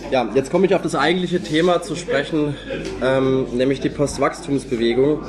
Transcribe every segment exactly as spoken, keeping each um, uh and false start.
Ja, jetzt komme ich auf das eigentliche Thema zu sprechen, ähm, nämlich die Postwachstumsbewegung.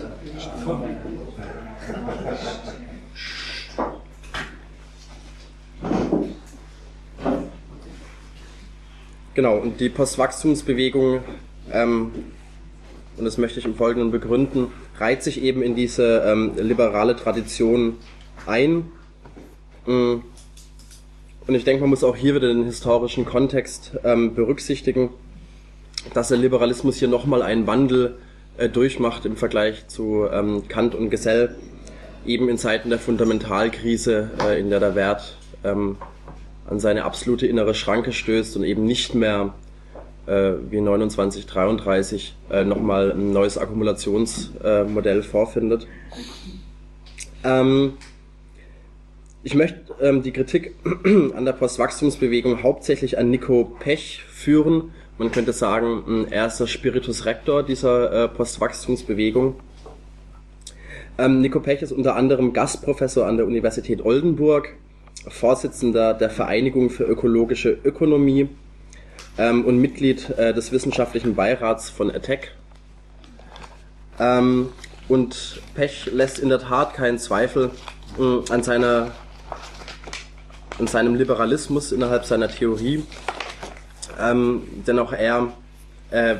Genau, und die Postwachstumsbewegung, ähm, und das möchte ich im Folgenden begründen, reiht sich eben in diese ähm, liberale Tradition ein. Und ich denke, man muss auch hier wieder den historischen Kontext ähm, berücksichtigen, dass der Liberalismus hier nochmal einen Wandel äh, durchmacht im Vergleich zu ähm, Kant und Gesell, eben in Zeiten der Fundamentalkrise, äh, in der der Wert ähm, an seine absolute innere Schranke stößt und eben nicht mehr äh, wie neunundzwanzig dreiunddreißig äh, nochmal ein neues Akkumulationsmodell äh, vorfindet. Ähm, Ich möchte ähm, die Kritik an der Postwachstumsbewegung hauptsächlich an Nico Pech führen. Man könnte sagen, er ist der Spiritus Rector dieser äh, Postwachstumsbewegung. Ähm, Nico Pech ist unter anderem Gastprofessor an der Universität Oldenburg, Vorsitzender der Vereinigung für ökologische Ökonomie ähm, und Mitglied äh, des wissenschaftlichen Beirats von A T E C. Ähm, und Pech lässt in der Tat keinen Zweifel äh, an seiner an seinem Liberalismus innerhalb seiner Theorie, ähm, denn auch er äh,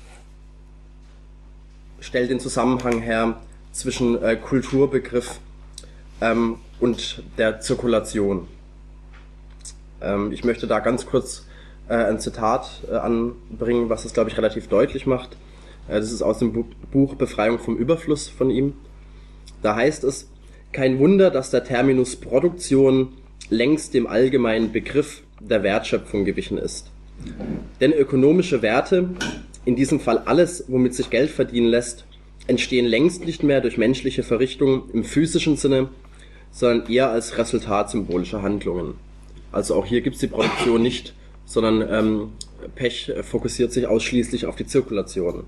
stellt den Zusammenhang her zwischen äh, Kulturbegriff ähm, und der Zirkulation. Ähm, ich möchte da ganz kurz äh, ein Zitat äh, anbringen, was es, glaube ich, relativ deutlich macht. Äh, das ist aus dem Bu- Buch Befreiung vom Überfluss von ihm. Da heißt es: Kein Wunder, dass der Terminus Produktion längst dem allgemeinen Begriff der Wertschöpfung gewichen ist. Denn ökonomische Werte, in diesem Fall alles, womit sich Geld verdienen lässt, entstehen längst nicht mehr durch menschliche Verrichtungen im physischen Sinne, sondern eher als Resultat symbolischer Handlungen. Also auch hier gibt es die Produktion nicht, sondern ähm, Pech fokussiert sich ausschließlich auf die Zirkulation.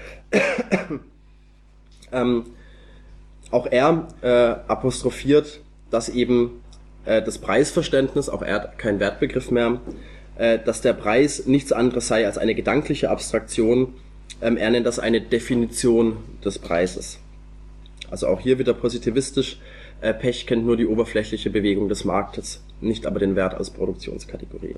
ähm, auch er äh, apostrophiert, dass eben das Preisverständnis, auch er hat keinen Wertbegriff mehr, dass der Preis nichts anderes sei als eine gedankliche Abstraktion. Er nennt das eine Definition des Preises. Also auch hier wieder positivistisch. Pech kennt nur die oberflächliche Bewegung des Marktes, nicht aber den Wert als Produktionskategorie.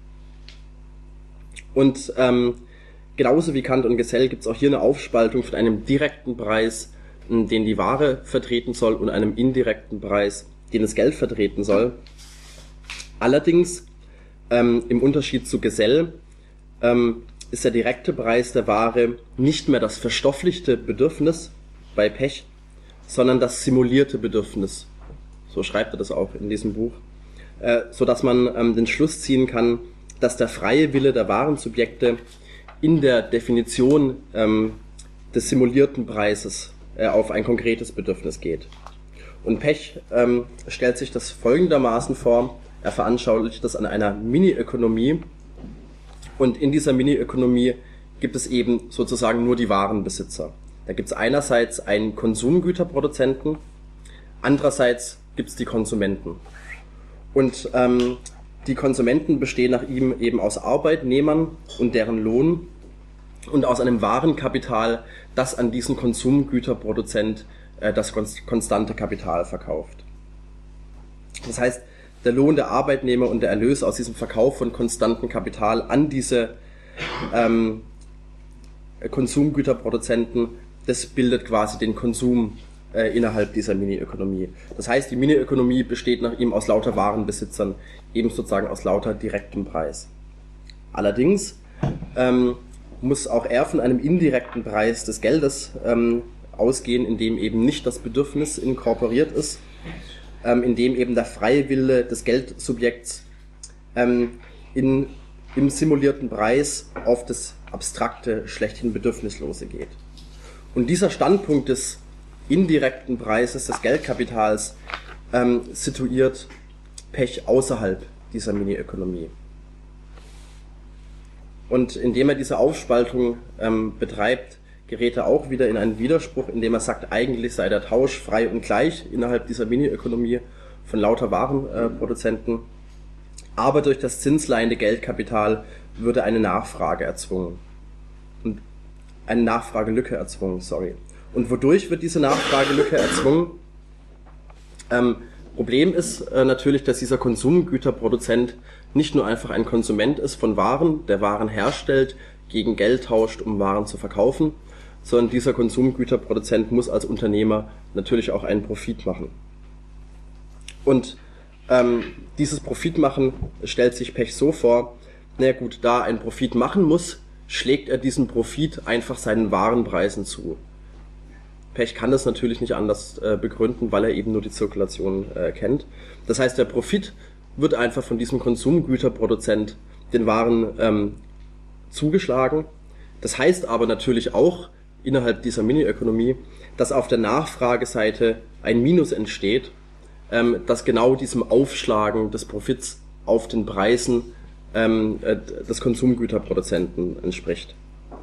Und ähm, genauso wie Kant und Gesell gibt es auch hier eine Aufspaltung von einem direkten Preis, den die Ware vertreten soll, und einem indirekten Preis, den das Geld vertreten soll. Allerdings, ähm, im Unterschied zu Gesell, ähm, ist der direkte Preis der Ware nicht mehr das verstofflichte Bedürfnis bei Pech, sondern das simulierte Bedürfnis. So schreibt er das auch in diesem Buch. Äh, so dass man ähm, den Schluss ziehen kann, dass der freie Wille der Warensubjekte in der Definition ähm, des simulierten Preises äh, auf ein konkretes Bedürfnis geht. Und Pech ähm, stellt sich das folgendermaßen vor: Er veranschaulicht das an einer Mini-Ökonomie, und in dieser Mini-Ökonomie gibt es eben sozusagen nur die Warenbesitzer. Da gibt es einerseits einen Konsumgüterproduzenten, andererseits gibt es die Konsumenten. Und ähm, die Konsumenten bestehen nach ihm eben aus Arbeitnehmern und deren Lohn und aus einem Warenkapital, das an diesen Konsumgüterproduzent das konstante Kapital verkauft. Das heißt, der Lohn der Arbeitnehmer und der Erlös aus diesem Verkauf von konstantem Kapital an diese ähm, Konsumgüterproduzenten, das bildet quasi den Konsum äh, innerhalb dieser Mini-Ökonomie. Das heißt, die Mini-Ökonomie besteht nach ihm aus lauter Warenbesitzern, eben sozusagen aus lauter direktem Preis. Allerdings ähm, muss auch er von einem indirekten Preis des Geldes ähm, ausgehen, in dem eben nicht das Bedürfnis inkorporiert ist, ähm, in dem eben der freie Wille des Geldsubjekts ähm, in, im simulierten Preis auf das abstrakte, schlechthin Bedürfnislose geht. Und dieser Standpunkt des indirekten Preises des Geldkapitals ähm, situiert Pech außerhalb dieser Mini-Ökonomie. Und indem er diese Aufspaltung ähm, betreibt, gerät er auch wieder in einen Widerspruch, indem er sagt, eigentlich sei der Tausch frei und gleich innerhalb dieser Mini-Ökonomie von lauter Warenproduzenten, äh, aber durch das zinsleihende Geldkapital würde eine Nachfrage erzwungen. Und eine Nachfragelücke erzwungen, sorry. Und wodurch wird diese Nachfragelücke erzwungen? Ähm, Problem ist äh, natürlich, dass dieser Konsumgüterproduzent nicht nur einfach ein Konsument ist von Waren, der Waren herstellt, gegen Geld tauscht, um Waren zu verkaufen, sondern dieser Konsumgüterproduzent muss als Unternehmer natürlich auch einen Profit machen. Und ähm, dieses Profitmachen stellt sich Pech so vor, na gut, da er einen Profit machen muss, schlägt er diesen Profit einfach seinen Warenpreisen zu. Pech kann das natürlich nicht anders äh, begründen, weil er eben nur die Zirkulation äh, kennt. Das heißt, der Profit wird einfach von diesem Konsumgüterproduzent den Waren ähm, zugeschlagen. Das heißt aber natürlich auch innerhalb dieser Mini-Ökonomie, dass auf der Nachfrageseite ein Minus entsteht, ähm, das genau diesem Aufschlagen des Profits auf den Preisen ähm, äh, des Konsumgüterproduzenten entspricht.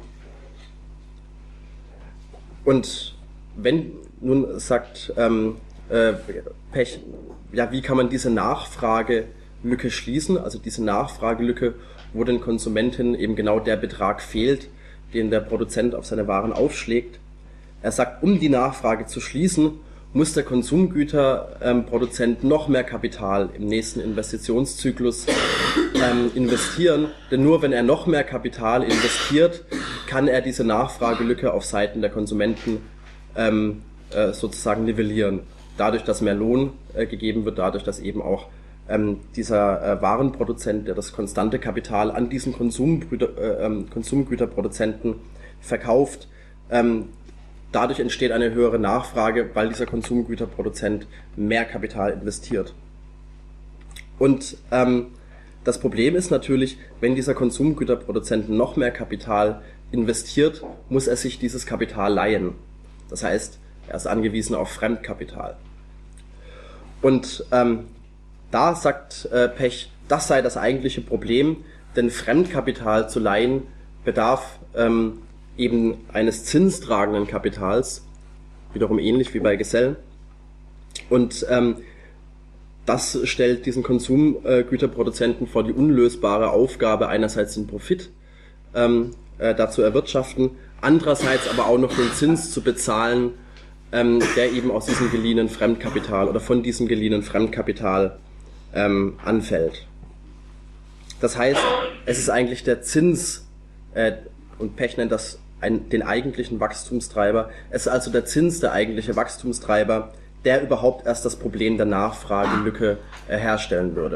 Und wenn nun sagt ähm, äh, Pech, ja, wie kann man diese Nachfragelücke schließen, also diese Nachfragelücke, wo den Konsumenten eben genau der Betrag fehlt, den der Produzent auf seine Waren aufschlägt. Er sagt, um die Nachfrage zu schließen, muss der Konsumgüterproduzent ähm, noch mehr Kapital im nächsten Investitionszyklus ähm, investieren, denn nur wenn er noch mehr Kapital investiert, kann er diese Nachfragelücke auf Seiten der Konsumenten ähm, äh, sozusagen nivellieren. Dadurch, dass mehr Lohn äh, gegeben wird, dadurch, dass eben auch ähm, dieser äh, Warenproduzent, der das konstante Kapital an diesen Konsumgüter, äh, ähm, Konsumgüterproduzenten verkauft, ähm, dadurch entsteht eine höhere Nachfrage, weil dieser Konsumgüterproduzent mehr Kapital investiert. Und ähm, das Problem ist natürlich, wenn dieser Konsumgüterproduzent noch mehr Kapital investiert, muss er sich dieses Kapital leihen. Das heißt, er ist angewiesen auf Fremdkapital. Und ähm, da sagt äh, Pech, das sei das eigentliche Problem, denn Fremdkapital zu leihen bedarf ähm, eben eines zinstragenden Kapitals, wiederum ähnlich wie bei Gesell. Und ähm, das stellt diesen Konsumgüterproduzenten vor die unlösbare Aufgabe, einerseits den Profit ähm, äh, dazu erwirtschaften, andererseits aber auch noch den Zins zu bezahlen, ähm, der eben aus diesem geliehenen Fremdkapital oder von diesem geliehenen Fremdkapital ähm, anfällt. Das heißt, es ist eigentlich der Zins, äh, und Pech nennt das ein, den eigentlichen Wachstumstreiber, es ist also der Zins der eigentliche Wachstumstreiber, der überhaupt erst das Problem der Nachfragelücke äh, herstellen würde.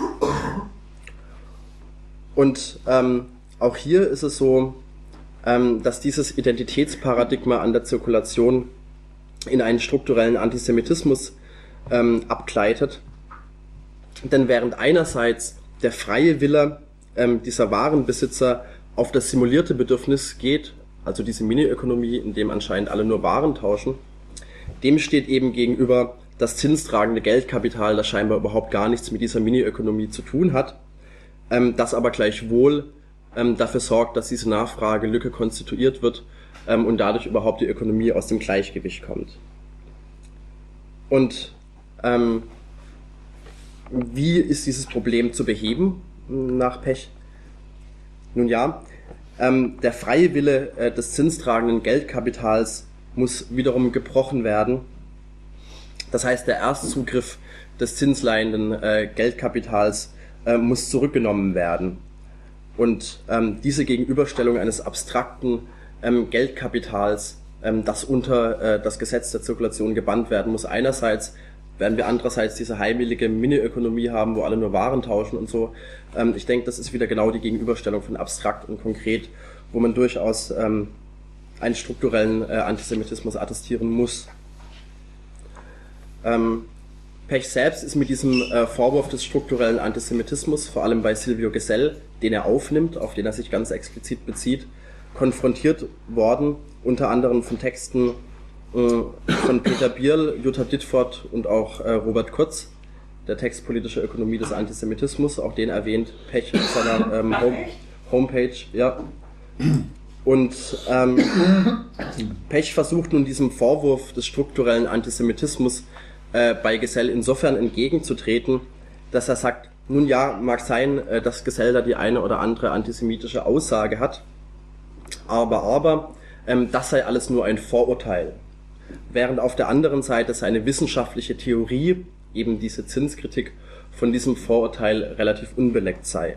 Und ähm, auch hier ist es so, ähm, dass dieses Identitätsparadigma an der Zirkulation in einen strukturellen Antisemitismus ähm, abgleitet. Denn während einerseits der freie Wille ähm, dieser Warenbesitzer auf das simulierte Bedürfnis geht, also diese Mini-Ökonomie, in dem anscheinend alle nur Waren tauschen, dem steht eben gegenüber das zinstragende Geldkapital, das scheinbar überhaupt gar nichts mit dieser Mini-Ökonomie zu tun hat, ähm, das aber gleichwohl ähm, dafür sorgt, dass diese Nachfragelücke konstituiert wird ähm, und dadurch überhaupt die Ökonomie aus dem Gleichgewicht kommt. Und ähm, wie ist dieses Problem zu beheben nach Pech? Nun ja, ähm, der freie Wille äh, des zinstragenden Geldkapitals muss wiederum gebrochen werden. Das heißt, der Erstzugriff des zinsleihenden äh, Geldkapitals äh, muss zurückgenommen werden. Und ähm, diese Gegenüberstellung eines abstrakten ähm, Geldkapitals, ähm, das unter äh, das Gesetz der Zirkulation gebannt werden muss, einerseits werden wir andererseits diese heimelige Mini-Ökonomie haben, wo alle nur Waren tauschen und so. Ähm, ich denke, das ist wieder genau die Gegenüberstellung von abstrakt und konkret, wo man durchaus ähm, einen strukturellen äh, Antisemitismus attestieren muss. Ähm, Pech selbst ist mit diesem äh, Vorwurf des strukturellen Antisemitismus, vor allem bei Silvio Gesell, den er aufnimmt, auf den er sich ganz explizit bezieht, konfrontiert worden, unter anderem von Texten äh, von Peter Bierl, Jutta Dittfort und auch äh, Robert Kurz, der Text Politische Ökonomie des Antisemitismus, auch den erwähnt Pech auf seiner ähm, Home Homepage, ja. Und ähm, Pech versucht nun diesem Vorwurf des strukturellen Antisemitismus äh, bei Gesell insofern entgegenzutreten, dass er sagt, Nun ja, mag sein, dass Gesell da die eine oder andere antisemitische Aussage hat, aber, aber, ähm, das sei alles nur ein Vorurteil. Während auf der anderen Seite seine wissenschaftliche Theorie, eben diese Zinskritik, von diesem Vorurteil relativ unbeleckt sei.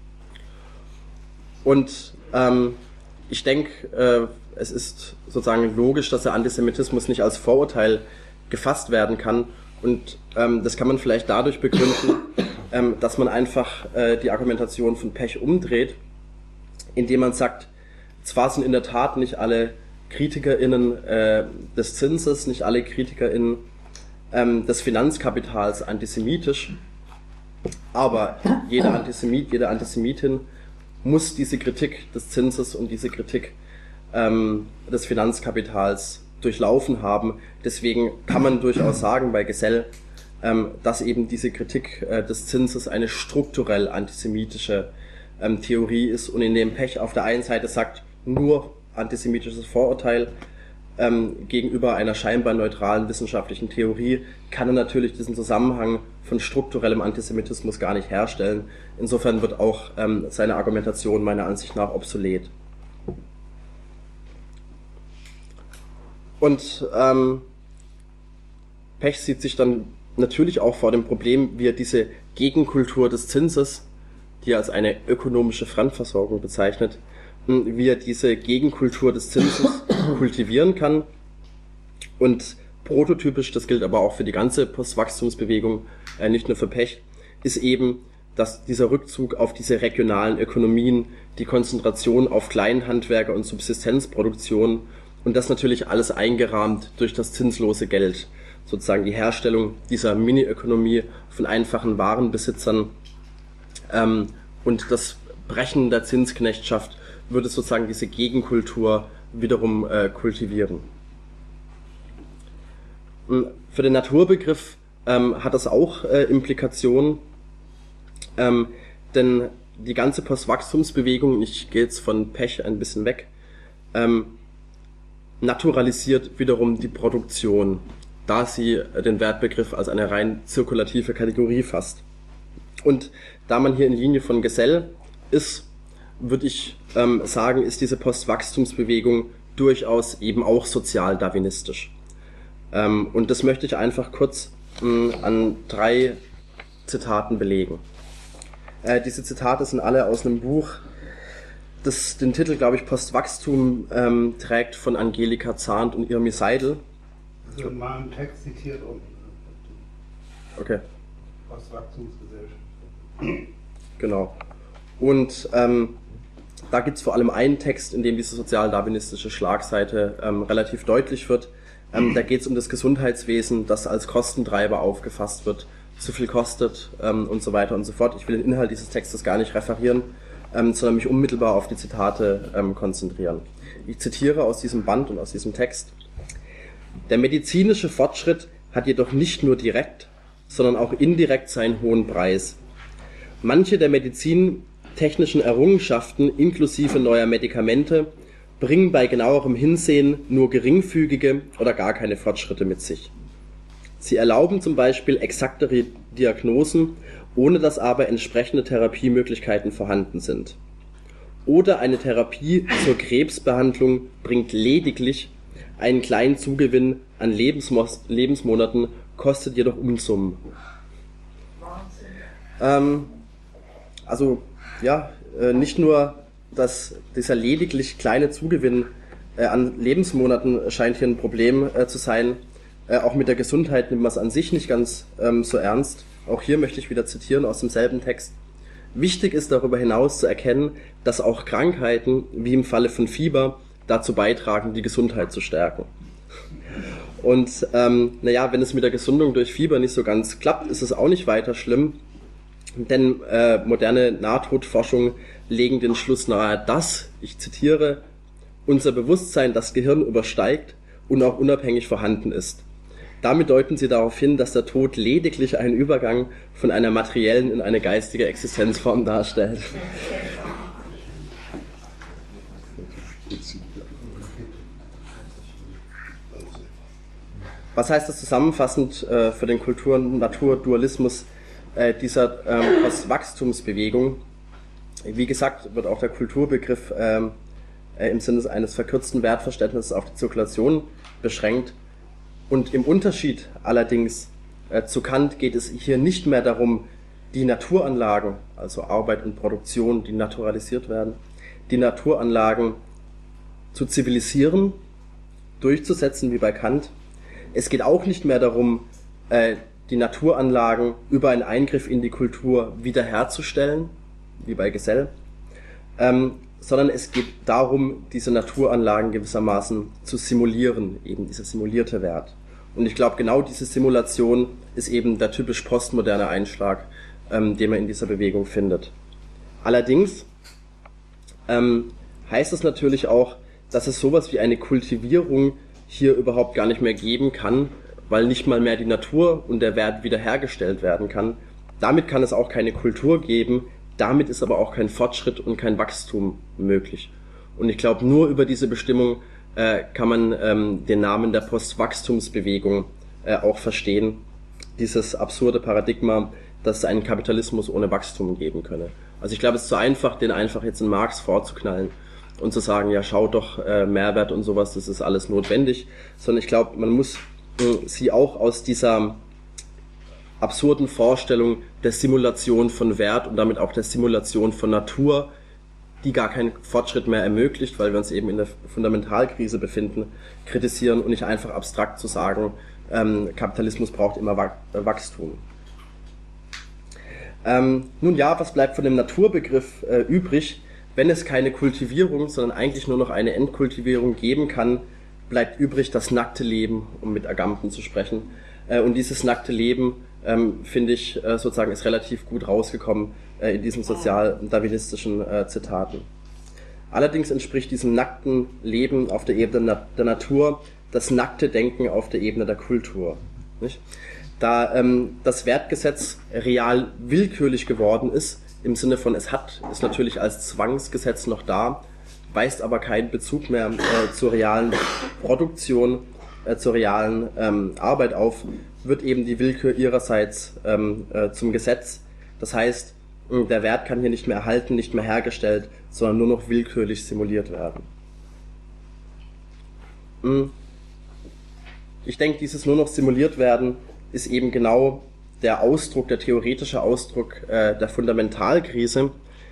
Und ähm, ich denke, äh, es ist sozusagen logisch, dass der Antisemitismus nicht als Vorurteil gefasst werden kann. Und ähm, das kann man vielleicht dadurch begründen, ähm, dass man einfach äh, die Argumentation von Pech umdreht, indem man sagt, zwar sind in der Tat nicht alle KritikerInnen äh, des Zinses, nicht alle KritikerInnen ähm, des Finanzkapitals antisemitisch, aber jeder Antisemit, jede Antisemitin muss diese Kritik des Zinses und diese Kritik ähm, des Finanzkapitals durchlaufen haben. Deswegen kann man durchaus sagen bei Gesell, ähm, dass eben diese Kritik äh, des Zinses eine strukturell antisemitische ähm, Theorie ist und in dem Pech auf der einen Seite sagt, nur antisemitisches Vorurteil ähm, gegenüber einer scheinbar neutralen wissenschaftlichen Theorie, kann er natürlich diesen Zusammenhang von strukturellem Antisemitismus gar nicht herstellen. Insofern wird auch ähm, seine Argumentation meiner Ansicht nach obsolet. Und ähm, Pech sieht sich dann natürlich auch vor dem Problem, wie er diese Gegenkultur des Zinses, die er als eine ökonomische Fremdversorgung bezeichnet, wie er diese Gegenkultur des Zinses kultivieren kann. Und prototypisch, das gilt aber auch für die ganze Postwachstumsbewegung, äh, nicht nur für Pech, ist eben, dass dieser Rückzug auf diese regionalen Ökonomien, die Konzentration auf Kleinhandwerker und Subsistenzproduktion und das natürlich alles eingerahmt durch das zinslose Geld, sozusagen die Herstellung dieser Mini-Ökonomie von einfachen Warenbesitzern ähm, und das Brechen der Zinsknechtschaft würde sozusagen diese Gegenkultur wiederum äh, kultivieren. Für den Naturbegriff ähm, hat das auch äh, Implikationen, ähm, denn die ganze Postwachstumsbewegung, ich gehe jetzt von Pech ein bisschen weg, ähm, naturalisiert wiederum die Produktion, da sie äh, den Wertbegriff als eine rein zirkulative Kategorie fasst. Und da man hier in Linie von Gesell ist, würde ich ähm, sagen, ist diese Postwachstumsbewegung durchaus eben auch sozial-darwinistisch. Ähm, und das möchte ich einfach kurz mh, an drei Zitaten belegen. Äh, diese Zitate sind alle aus einem Buch, das den Titel, glaube ich, Postwachstum ähm, trägt, von Angelika Zahnt und Irmi Seidel. Also in meinem Text zitiert unten. Okay. Postwachstumsgesellschaft. Genau. Und ähm, da gibt es vor allem einen Text, in dem diese sozial-darwinistische Schlagseite ähm, relativ deutlich wird. Ähm, da geht es um das Gesundheitswesen, das als Kostentreiber aufgefasst wird, zu viel kostet ähm, und so weiter und so fort. Ich will den Inhalt dieses Textes gar nicht referieren, ähm, sondern mich unmittelbar auf die Zitate ähm, konzentrieren. Ich zitiere aus diesem Band und aus diesem Text. Der medizinische Fortschritt hat jedoch nicht nur direkt, sondern auch indirekt seinen hohen Preis. Manche der medizintechnischen Errungenschaften inklusive neuer Medikamente bringen bei genauerem Hinsehen nur geringfügige oder gar keine Fortschritte mit sich. Sie erlauben zum Beispiel exaktere Diagnosen, ohne dass aber entsprechende Therapiemöglichkeiten vorhanden sind. Oder eine Therapie zur Krebsbehandlung bringt lediglich einen kleinen Zugewinn an Lebensmos- Lebensmonaten, kostet jedoch Unsummen. Ähm, also, ja, äh, nicht nur, dass dieser lediglich kleine Zugewinn äh, an Lebensmonaten scheint hier ein Problem äh, zu sein, äh, auch mit der Gesundheit nimmt man es an sich nicht ganz ähm, so ernst. Auch hier möchte ich wieder zitieren aus demselben Text. Wichtig ist darüber hinaus zu erkennen, dass auch Krankheiten, wie im Falle von Fieber, dazu beitragen, die Gesundheit zu stärken. Und ähm, naja, wenn es mit der Gesundung durch Fieber nicht so ganz klappt, ist es auch nicht weiter schlimm, denn äh, moderne Nahtodforschung legen den Schluss nahe, dass, ich zitiere, unser Bewusstsein das Gehirn übersteigt und auch unabhängig vorhanden ist. Damit deuten sie darauf hin, dass der Tod lediglich einen Übergang von einer materiellen in eine geistige Existenzform darstellt. Was heißt das zusammenfassend äh, für den Kultur- und Naturdualismus äh, dieser ähm, Postwachstumsbewegung. Wie gesagt, wird auch der Kulturbegriff ähm, äh, im Sinne eines verkürzten Wertverständnisses auf die Zirkulation beschränkt. Und im Unterschied allerdings äh, zu Kant geht es hier nicht mehr darum, die Naturanlagen, also Arbeit und Produktion, die naturalisiert werden, die Naturanlagen zu zivilisieren, durchzusetzen, wie bei Kant. Es geht auch nicht mehr darum, äh, die Naturanlagen über einen Eingriff in die Kultur wiederherzustellen, wie bei Gesell, ähm, sondern es geht darum, diese Naturanlagen gewissermaßen zu simulieren, eben dieser simulierte Wert. Und ich glaube, genau diese Simulation ist eben der typisch postmoderne Einschlag, ähm, den man in dieser Bewegung findet. Allerdings ähm, heißt es natürlich auch, dass es sowas wie eine Kultivierung hier überhaupt gar nicht mehr geben kann, weil nicht mal mehr die Natur und der Wert wiederhergestellt werden kann. Damit kann es auch keine Kultur geben, damit ist aber auch kein Fortschritt und kein Wachstum möglich. Und ich glaube, nur über diese Bestimmung äh, kann man ähm, den Namen der Postwachstumsbewegung äh, auch verstehen. Dieses absurde Paradigma, dass es einen Kapitalismus ohne Wachstum geben könne. Also ich glaube, es ist zu einfach, den einfach jetzt in Marx vorzuknallen und zu sagen, ja, schaut doch, äh, Mehrwert und sowas, das ist alles notwendig. Sondern ich glaube, man muss äh, sie auch aus dieser absurden Vorstellung der Simulation von Wert und damit auch der Simulation von Natur, die gar keinen Fortschritt mehr ermöglicht, weil wir uns eben in der Fundamentalkrise befinden, kritisieren und nicht einfach abstrakt zu sagen, ähm, Kapitalismus braucht immer Wachstum. Ähm, nun ja, was bleibt von dem Naturbegriff äh, übrig? Wenn es keine Kultivierung, sondern eigentlich nur noch eine Entkultivierung geben kann, bleibt übrig das nackte Leben, um mit Agamben zu sprechen. Äh, und dieses nackte Leben, ähm, finde ich, äh, sozusagen ist relativ gut rausgekommen äh, in diesen sozial-darwinistischen äh, Zitaten. Allerdings entspricht diesem nackten Leben auf der Ebene na- der Natur das nackte Denken auf der Ebene der Kultur. Nicht? Da ähm, das Wertgesetz real willkürlich geworden ist, im Sinne von es hat, ist natürlich als Zwangsgesetz noch da, weist aber keinen Bezug mehr äh, zur realen Produktion, äh, zur realen ähm, Arbeit auf, wird eben die Willkür ihrerseits ähm, äh, zum Gesetz. Das heißt, der Wert kann hier nicht mehr erhalten, nicht mehr hergestellt, sondern nur noch willkürlich simuliert werden. Ich denke, dieses nur noch simuliert werden ist eben genau der Ausdruck, der theoretische Ausdruck äh, der Fundamentalkrise.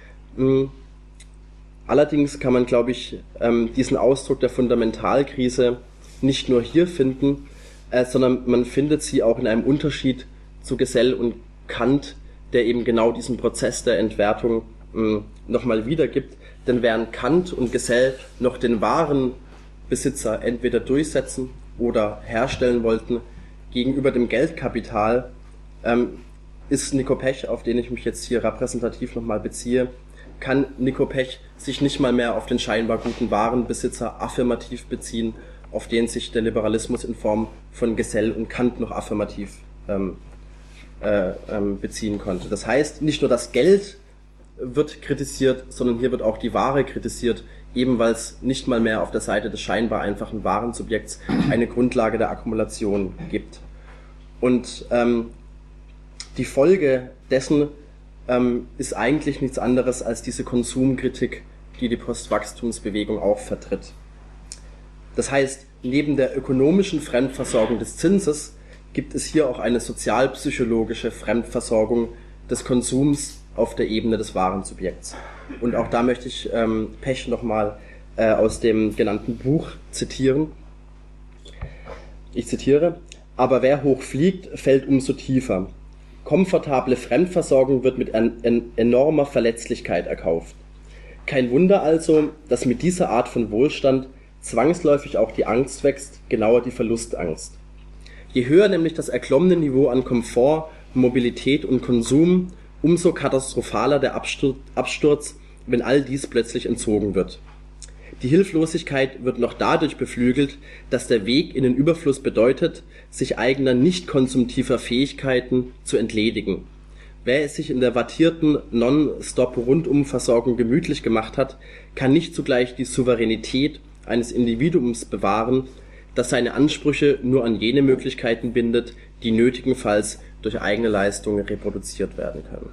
Allerdings kann man, glaube ich, ähm, diesen Ausdruck der Fundamentalkrise nicht nur hier finden, äh, sondern man findet sie auch in einem Unterschied zu Gesell und Kant, der eben genau diesen Prozess der Entwertung äh, nochmal wiedergibt. Denn während Kant und Gesell noch den wahren Besitzer entweder durchsetzen oder herstellen wollten, gegenüber dem Geldkapital, ähm, ist Nico Pech, auf den ich mich jetzt hier repräsentativ nochmal beziehe, kann Nico Pech sich nicht mal mehr auf den scheinbar guten Warenbesitzer affirmativ beziehen, auf den sich der Liberalismus in Form von Gesell und Kant noch affirmativ ähm, äh, ähm, beziehen konnte. Das heißt, nicht nur das Geld wird kritisiert, sondern hier wird auch die Ware kritisiert, eben weil es nicht mal mehr auf der Seite des scheinbar einfachen Warensubjekts eine Grundlage der Akkumulation gibt. Und ähm, die Folge dessen ähm, ist eigentlich nichts anderes als diese Konsumkritik, die die Postwachstumsbewegung auch vertritt. Das heißt, neben der ökonomischen Fremdversorgung des Zinses gibt es hier auch eine sozialpsychologische Fremdversorgung des Konsums auf der Ebene des Warensubjekts. Und auch da möchte ich ähm, Pech nochmal äh, aus dem genannten Buch zitieren. Ich zitiere: Aber wer hoch fliegt, fällt umso tiefer. Komfortable Fremdversorgung wird mit en- en- enormer Verletzlichkeit erkauft. Kein Wunder also, dass mit dieser Art von Wohlstand zwangsläufig auch die Angst wächst, genauer die Verlustangst. Je höher nämlich das erklommene Niveau an Komfort, Mobilität und Konsum, umso katastrophaler der Absturz, Absturz, wenn all dies plötzlich entzogen wird. Die Hilflosigkeit wird noch dadurch beflügelt, dass der Weg in den Überfluss bedeutet, sich eigener nicht-konsumtiver Fähigkeiten zu entledigen. Wer es sich in der wattierten Non-Stop-Rundum-Versorgung gemütlich gemacht hat, kann nicht zugleich die Souveränität eines Individuums bewahren, das seine Ansprüche nur an jene Möglichkeiten bindet, die nötigenfalls durch eigene Leistungen reproduziert werden können.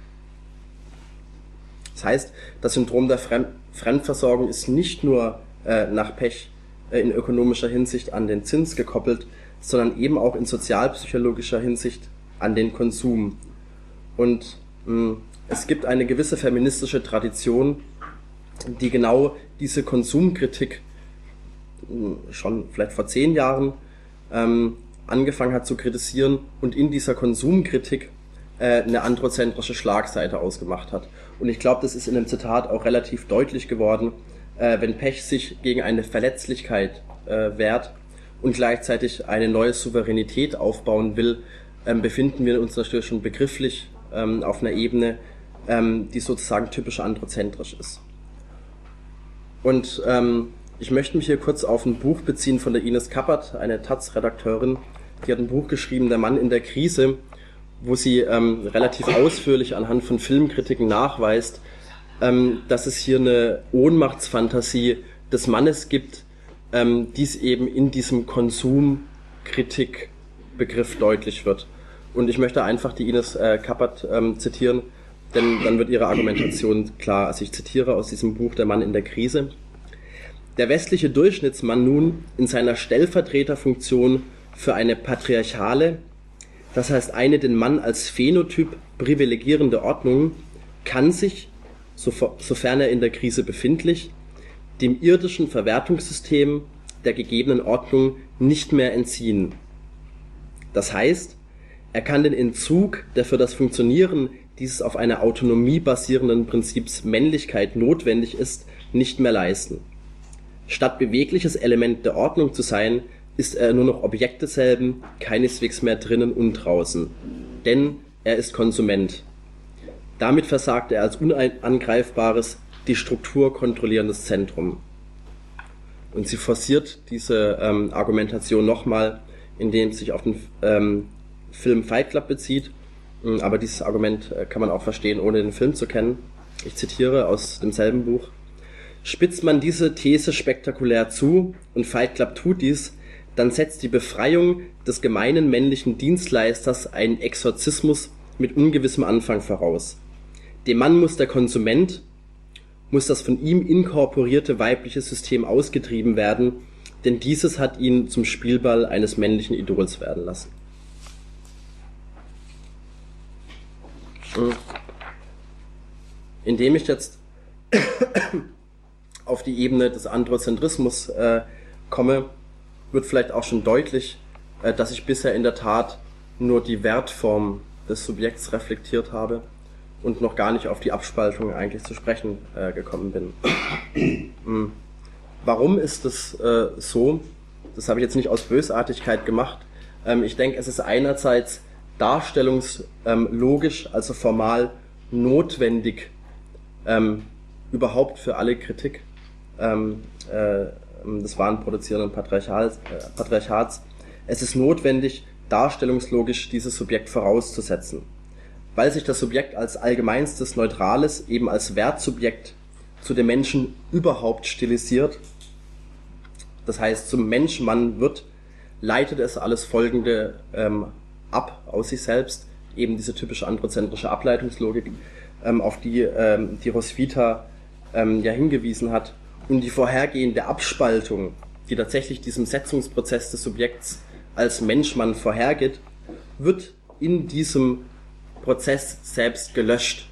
Das heißt, das Syndrom der Fremd- Fremdversorgung ist nicht nur äh, nach Pech äh, in ökonomischer Hinsicht an den Zins gekoppelt, sondern eben auch in sozialpsychologischer Hinsicht an den Konsum. Und mh, es gibt eine gewisse feministische Tradition, die genau diese Konsumkritik mh, schon vielleicht vor zehn Jahren ähm, angefangen hat zu kritisieren und in dieser Konsumkritik äh, eine androzentrische Schlagseite ausgemacht hat. Und ich glaube, das ist in dem Zitat auch relativ deutlich geworden, äh, wenn Pech sich gegen eine Verletzlichkeit äh, wehrt und gleichzeitig eine neue Souveränität aufbauen will, ähm, befinden wir uns natürlich schon begrifflich ähm, auf einer Ebene, ähm, die sozusagen typisch androzentrisch ist. Und ähm, ich möchte mich hier kurz auf ein Buch beziehen von der Ines Kappert, eine Taz-Redakteurin, die hat ein Buch geschrieben, Der Mann in der Krise, wo sie ähm, relativ ausführlich anhand von Filmkritiken nachweist, ähm, dass es hier eine Ohnmachtsfantasie des Mannes gibt, ähm, dies eben in diesem Konsumkritikbegriff deutlich wird. Und ich möchte einfach die Ines äh, Kappert ähm, zitieren, denn dann wird ihre Argumentation klar. Also ich zitiere aus diesem Buch Der Mann in der Krise. Der westliche Durchschnittsmann nun in seiner Stellvertreterfunktion für eine patriarchale, das heißt eine den Mann als Phänotyp privilegierende Ordnung, kann sich, sofern er in der Krise befindlich, dem irdischen Verwertungssystem der gegebenen Ordnung nicht mehr entziehen. Das heißt, er kann den Entzug der für das Funktionieren dieses auf einer Autonomie basierenden Prinzips Männlichkeit notwendig ist, nicht mehr leisten. Statt bewegliches Element der Ordnung zu sein, ist er nur noch Objekt desselben, keineswegs mehr drinnen und draußen. Denn er ist Konsument. Damit versagt er als unangreifbares, die Struktur kontrollierendes Zentrum. Und sie forciert diese ähm, Argumentation nochmal, indem sie sich auf den ähm, Film Fight Club bezieht. Aber dieses Argument äh, kann man auch verstehen, ohne den Film zu kennen. Ich zitiere aus demselben Buch. Spitzt man diese These spektakulär zu, und Fight Club tut dies, dann setzt die Befreiung des gemeinen männlichen Dienstleisters einen Exorzismus mit ungewissem Anfang voraus. Dem Mann muss der Konsument, muss das von ihm inkorporierte weibliche System ausgetrieben werden, denn dieses hat ihn zum Spielball eines männlichen Idols werden lassen. Indem ich jetzt auf die Ebene des Androzentrismus äh, komme, wird vielleicht auch schon deutlich, äh, dass ich bisher in der Tat nur die Wertform des Subjekts reflektiert habe und noch gar nicht auf die Abspaltung eigentlich zu sprechen äh, gekommen bin. mhm. Warum ist das äh, so? Das habe ich jetzt nicht aus Bösartigkeit gemacht. Ähm, ich denke, es ist einerseits darstellungslogisch, ähm, also formal notwendig, ähm, überhaupt für alle Kritik ähm, äh, des wahren produzierenden Patriarchats, äh, Patriarchats. Es ist notwendig, darstellungslogisch dieses Subjekt vorauszusetzen, weil sich das Subjekt als allgemeinstes Neutrales, eben als Wertsubjekt zu dem Menschen überhaupt stilisiert. Das heißt, zum Mensch-Mann wird, leitet es alles Folgende ähm, ab aus sich selbst, eben diese typische androzentrische Ableitungslogik, ähm, auf die ähm, die Roswitha ähm, ja hingewiesen hat, und die vorhergehende Abspaltung, die tatsächlich diesem Setzungsprozess des Subjekts als Mensch-Mann vorhergeht, wird in diesem Prozess selbst gelöscht.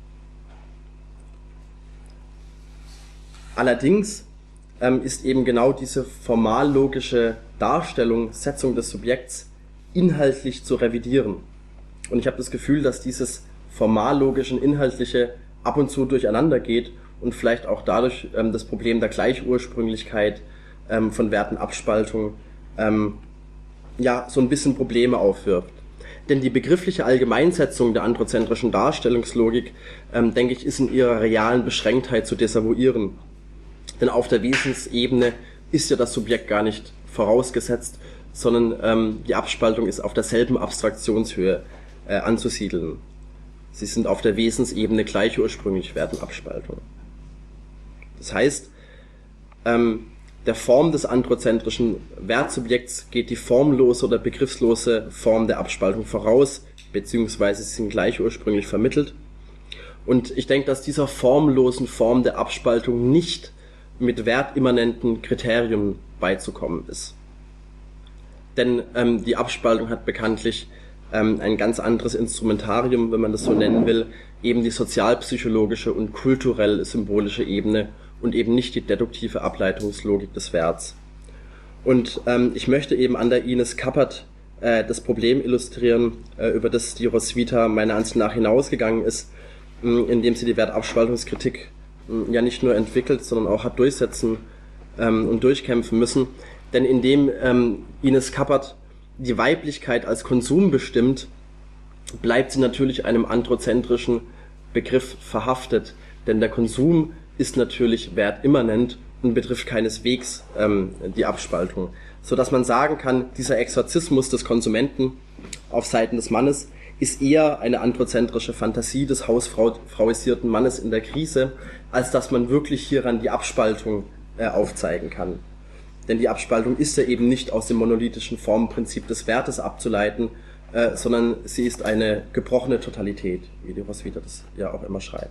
Allerdings ähm, ist eben genau diese formallogische Darstellung, Setzung des Subjekts inhaltlich zu revidieren. Und ich habe das Gefühl, dass dieses formallogische und inhaltliche ab und zu durcheinander geht und vielleicht auch dadurch ähm, das Problem der Gleichursprünglichkeit ähm, von Wertenabspaltung ähm, ja so ein bisschen Probleme aufwirft. Denn die begriffliche Allgemeinsetzung der androzentrischen Darstellungslogik, ähm, denke ich, ist in ihrer realen Beschränktheit zu desavouieren. Denn auf der Wesensebene ist ja das Subjekt gar nicht vorausgesetzt, sondern ähm, die Abspaltung ist auf derselben Abstraktionshöhe äh, anzusiedeln. Sie sind auf der Wesensebene gleich ursprünglich, Wertenabspaltung. Das heißt, ähm, der Form des androzentrischen Wertsubjekts geht die formlose oder begriffslose Form der Abspaltung voraus, beziehungsweise sie sind gleich ursprünglich vermittelt. Und ich denke, dass dieser formlosen Form der Abspaltung nicht mit wertimmanenten Kriterien beizukommen ist. Denn ähm, die Abspaltung hat bekanntlich ähm, ein ganz anderes Instrumentarium, wenn man das so nennen will, eben die sozialpsychologische und kulturell-symbolische Ebene und eben nicht die deduktive Ableitungslogik des Werts. Und ähm, ich möchte eben an der Ines Kappert äh, das Problem illustrieren, äh, über das die Roswitha meiner Ansicht nach hinausgegangen ist, mh, indem sie die Wertabspaltungskritik mh, ja nicht nur entwickelt, sondern auch hat durchsetzen ähm, und durchkämpfen müssen. Denn indem ähm, Ines Kappert die Weiblichkeit als Konsum bestimmt, bleibt sie natürlich einem androzentrischen Begriff verhaftet. Denn der Konsum ist natürlich wertimmanent und betrifft keineswegs ähm, die Abspaltung. Sodass man sagen kann, dieser Exorzismus des Konsumenten auf Seiten des Mannes ist eher eine androzentrische Fantasie des hausfrauisierten Mannes in der Krise, als dass man wirklich hieran die Abspaltung äh, aufzeigen kann. Denn die Abspaltung ist ja eben nicht aus dem monolithischen Formenprinzip des Wertes abzuleiten, äh, sondern sie ist eine gebrochene Totalität, wie die Roswitha das ja auch immer schreibt.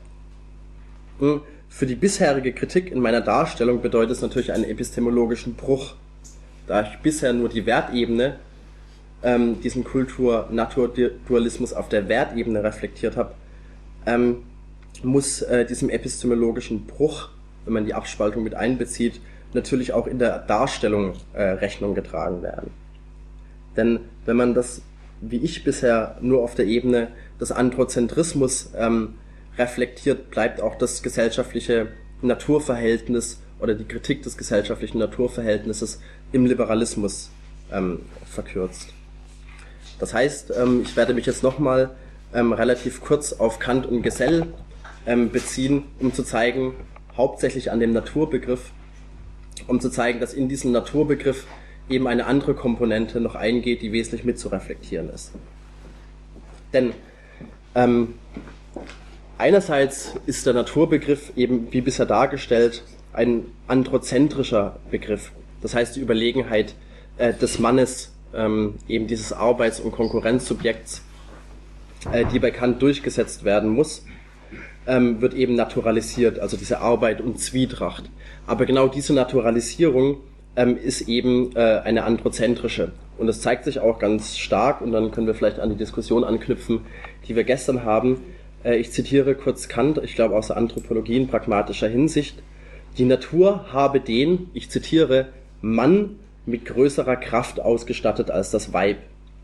Für die bisherige Kritik in meiner Darstellung bedeutet es natürlich einen epistemologischen Bruch. Da ich bisher nur die Wertebene, ähm, diesen Kultur-Natur-Dualismus auf der Wertebene reflektiert habe, ähm, muss äh, diesem epistemologischen Bruch, wenn man die Abspaltung mit einbezieht, natürlich auch in der Darstellung äh, Rechnung getragen werden. Denn wenn man das, wie ich bisher, nur auf der Ebene des Androzentrismus ähm, reflektiert, bleibt auch das gesellschaftliche Naturverhältnis oder die Kritik des gesellschaftlichen Naturverhältnisses im Liberalismus ähm, verkürzt. Das heißt, ähm, ich werde mich jetzt nochmal ähm, relativ kurz auf Kant und Gesell ähm, beziehen, um zu zeigen, hauptsächlich an dem Naturbegriff, um zu zeigen, dass in diesem Naturbegriff eben eine andere Komponente noch eingeht, die wesentlich mitzureflektieren ist. Denn ähm, einerseits ist der Naturbegriff eben, wie bisher dargestellt, ein androzentrischer Begriff. Das heißt, die Überlegenheit äh, des Mannes, ähm, eben dieses Arbeits- und Konkurrenzsubjekts, äh, die bei Kant durchgesetzt werden muss, ähm, wird eben naturalisiert, also diese Arbeit und Zwietracht. Aber genau diese Naturalisierung ähm, ist eben äh, eine androzentrische. Und das zeigt sich auch ganz stark, und dann können wir vielleicht an die Diskussion anknüpfen, die wir gestern haben. Äh, ich zitiere kurz Kant, ich glaube aus der Anthropologie in pragmatischer Hinsicht: Die Natur habe den, ich zitiere, Mann mit größerer Kraft ausgestattet als das Weib.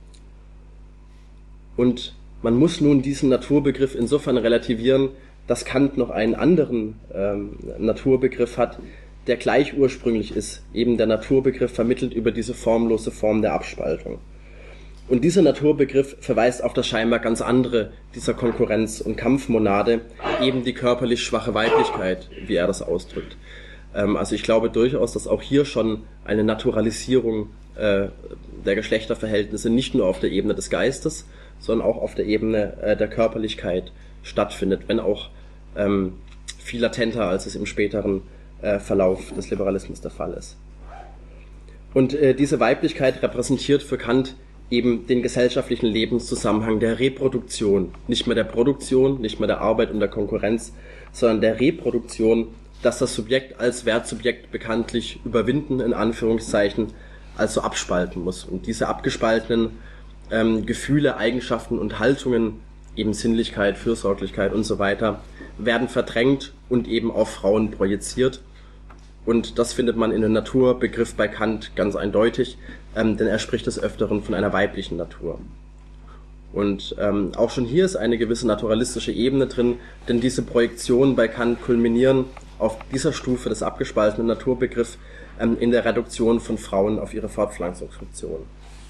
Und man muss nun diesen Naturbegriff insofern relativieren, dass Kant noch einen anderen ähm, Naturbegriff hat, der gleich ursprünglich ist, eben der Naturbegriff vermittelt über diese formlose Form der Abspaltung. Und dieser Naturbegriff verweist auf das scheinbar ganz andere dieser Konkurrenz- und Kampfmonade, eben die körperlich schwache Weiblichkeit, wie er das ausdrückt. Ähm, also ich glaube durchaus, dass auch hier schon eine Naturalisierung äh, der Geschlechterverhältnisse nicht nur auf der Ebene des Geistes, sondern auch auf der Ebene äh, der Körperlichkeit stattfindet, wenn auch ähm, viel latenter, als es im späteren äh, Verlauf des Liberalismus der Fall ist. Und äh, diese Weiblichkeit repräsentiert für Kant eben den gesellschaftlichen Lebenszusammenhang der Reproduktion, nicht mehr der Produktion, nicht mehr der Arbeit und der Konkurrenz, sondern der Reproduktion, dass das Subjekt als Wertsubjekt bekanntlich überwinden, in Anführungszeichen, also abspalten muss. Und diese abgespaltenen ähm, Gefühle, Eigenschaften und Haltungen, eben Sinnlichkeit, Fürsorglichkeit und so weiter, werden verdrängt und eben auf Frauen projiziert. Und das findet man in dem Naturbegriff bei Kant ganz eindeutig, ähm, denn er spricht des Öfteren von einer weiblichen Natur. Und ähm, auch schon hier ist eine gewisse naturalistische Ebene drin, denn diese Projektionen bei Kant kulminieren auf dieser Stufe des abgespaltenen Naturbegriffs ähm, in der Reduktion von Frauen auf ihre Fortpflanzungsfunktion.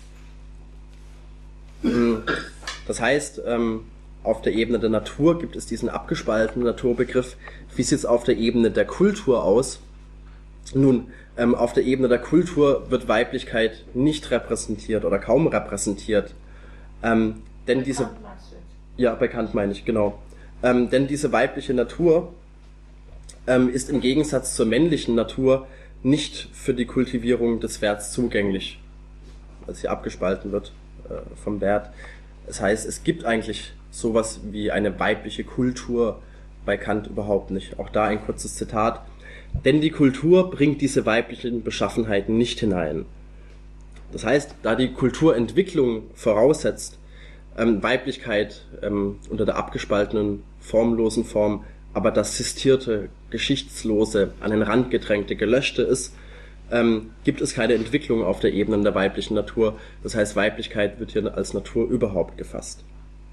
Das heißt, ähm, auf der Ebene der Natur gibt es diesen abgespaltenen Naturbegriff. Wie sieht es auf der Ebene der Kultur aus? Nun, ähm, auf der Ebene der Kultur wird Weiblichkeit nicht repräsentiert oder kaum repräsentiert. Ähm, denn diese, ja, bei Kant meine ich, genau. Ähm, denn diese weibliche Natur ähm, ist im Gegensatz zur männlichen Natur nicht für die Kultivierung des Werts zugänglich, weil sie abgespalten wird äh, vom Wert. Das heißt, es gibt eigentlich sowas wie eine weibliche Kultur bei Kant überhaupt nicht. Auch da ein kurzes Zitat. Denn die Kultur bringt diese weiblichen Beschaffenheiten nicht hinein. Das heißt, da die Kulturentwicklung voraussetzt, ähm, Weiblichkeit ähm, unter der abgespaltenen, formlosen Form, aber das sistierte, geschichtslose, an den Rand gedrängte, gelöschte ist, ähm, gibt es keine Entwicklung auf der Ebene der weiblichen Natur. Das heißt, Weiblichkeit wird hier als Natur überhaupt gefasst.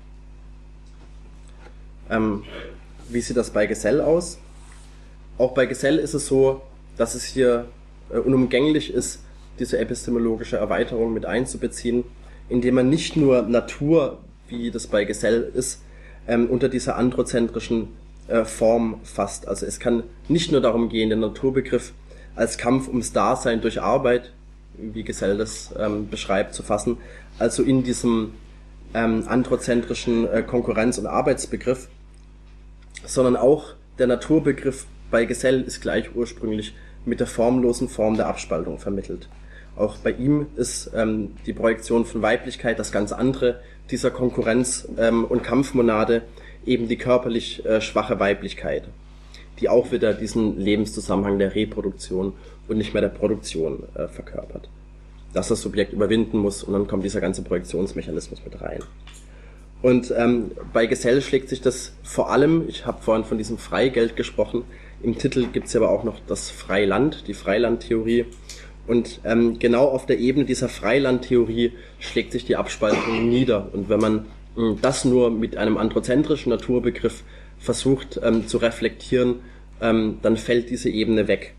Ähm, wie sieht das bei Gesell aus? Auch bei Gesell ist es so, dass es hier äh, unumgänglich ist, diese epistemologische Erweiterung mit einzubeziehen, indem man nicht nur Natur, wie das bei Gesell ist, ähm, unter dieser androzentrischen äh, Form fasst. Also es kann nicht nur darum gehen, den Naturbegriff als Kampf ums Dasein durch Arbeit, wie Gesell das ähm, beschreibt, zu fassen, also in diesem ähm, androzentrischen äh, Konkurrenz- und Arbeitsbegriff, sondern auch der Naturbegriff bei Gesell ist gleich ursprünglich mit der formlosen Form der Abspaltung vermittelt. Auch bei ihm ist ähm, die Projektion von Weiblichkeit das ganz andere dieser Konkurrenz- ähm, und Kampfmonade, eben die körperlich äh, schwache Weiblichkeit, die auch wieder diesen Lebenszusammenhang der Reproduktion und nicht mehr der Produktion äh, verkörpert. Dass das Subjekt überwinden muss und dann kommt dieser ganze Projektionsmechanismus mit rein. Und ähm, bei Gesell schlägt sich das vor allem, ich habe vorhin von diesem Freigeld gesprochen, im Titel gibt es aber auch noch das Freiland, die Freilandtheorie. Und ähm, genau auf der Ebene dieser Freilandtheorie schlägt sich die Abspaltung nieder. Und wenn man ähm, das nur mit einem androzentrischen Naturbegriff versucht ähm, zu reflektieren, ähm, dann fällt diese Ebene weg.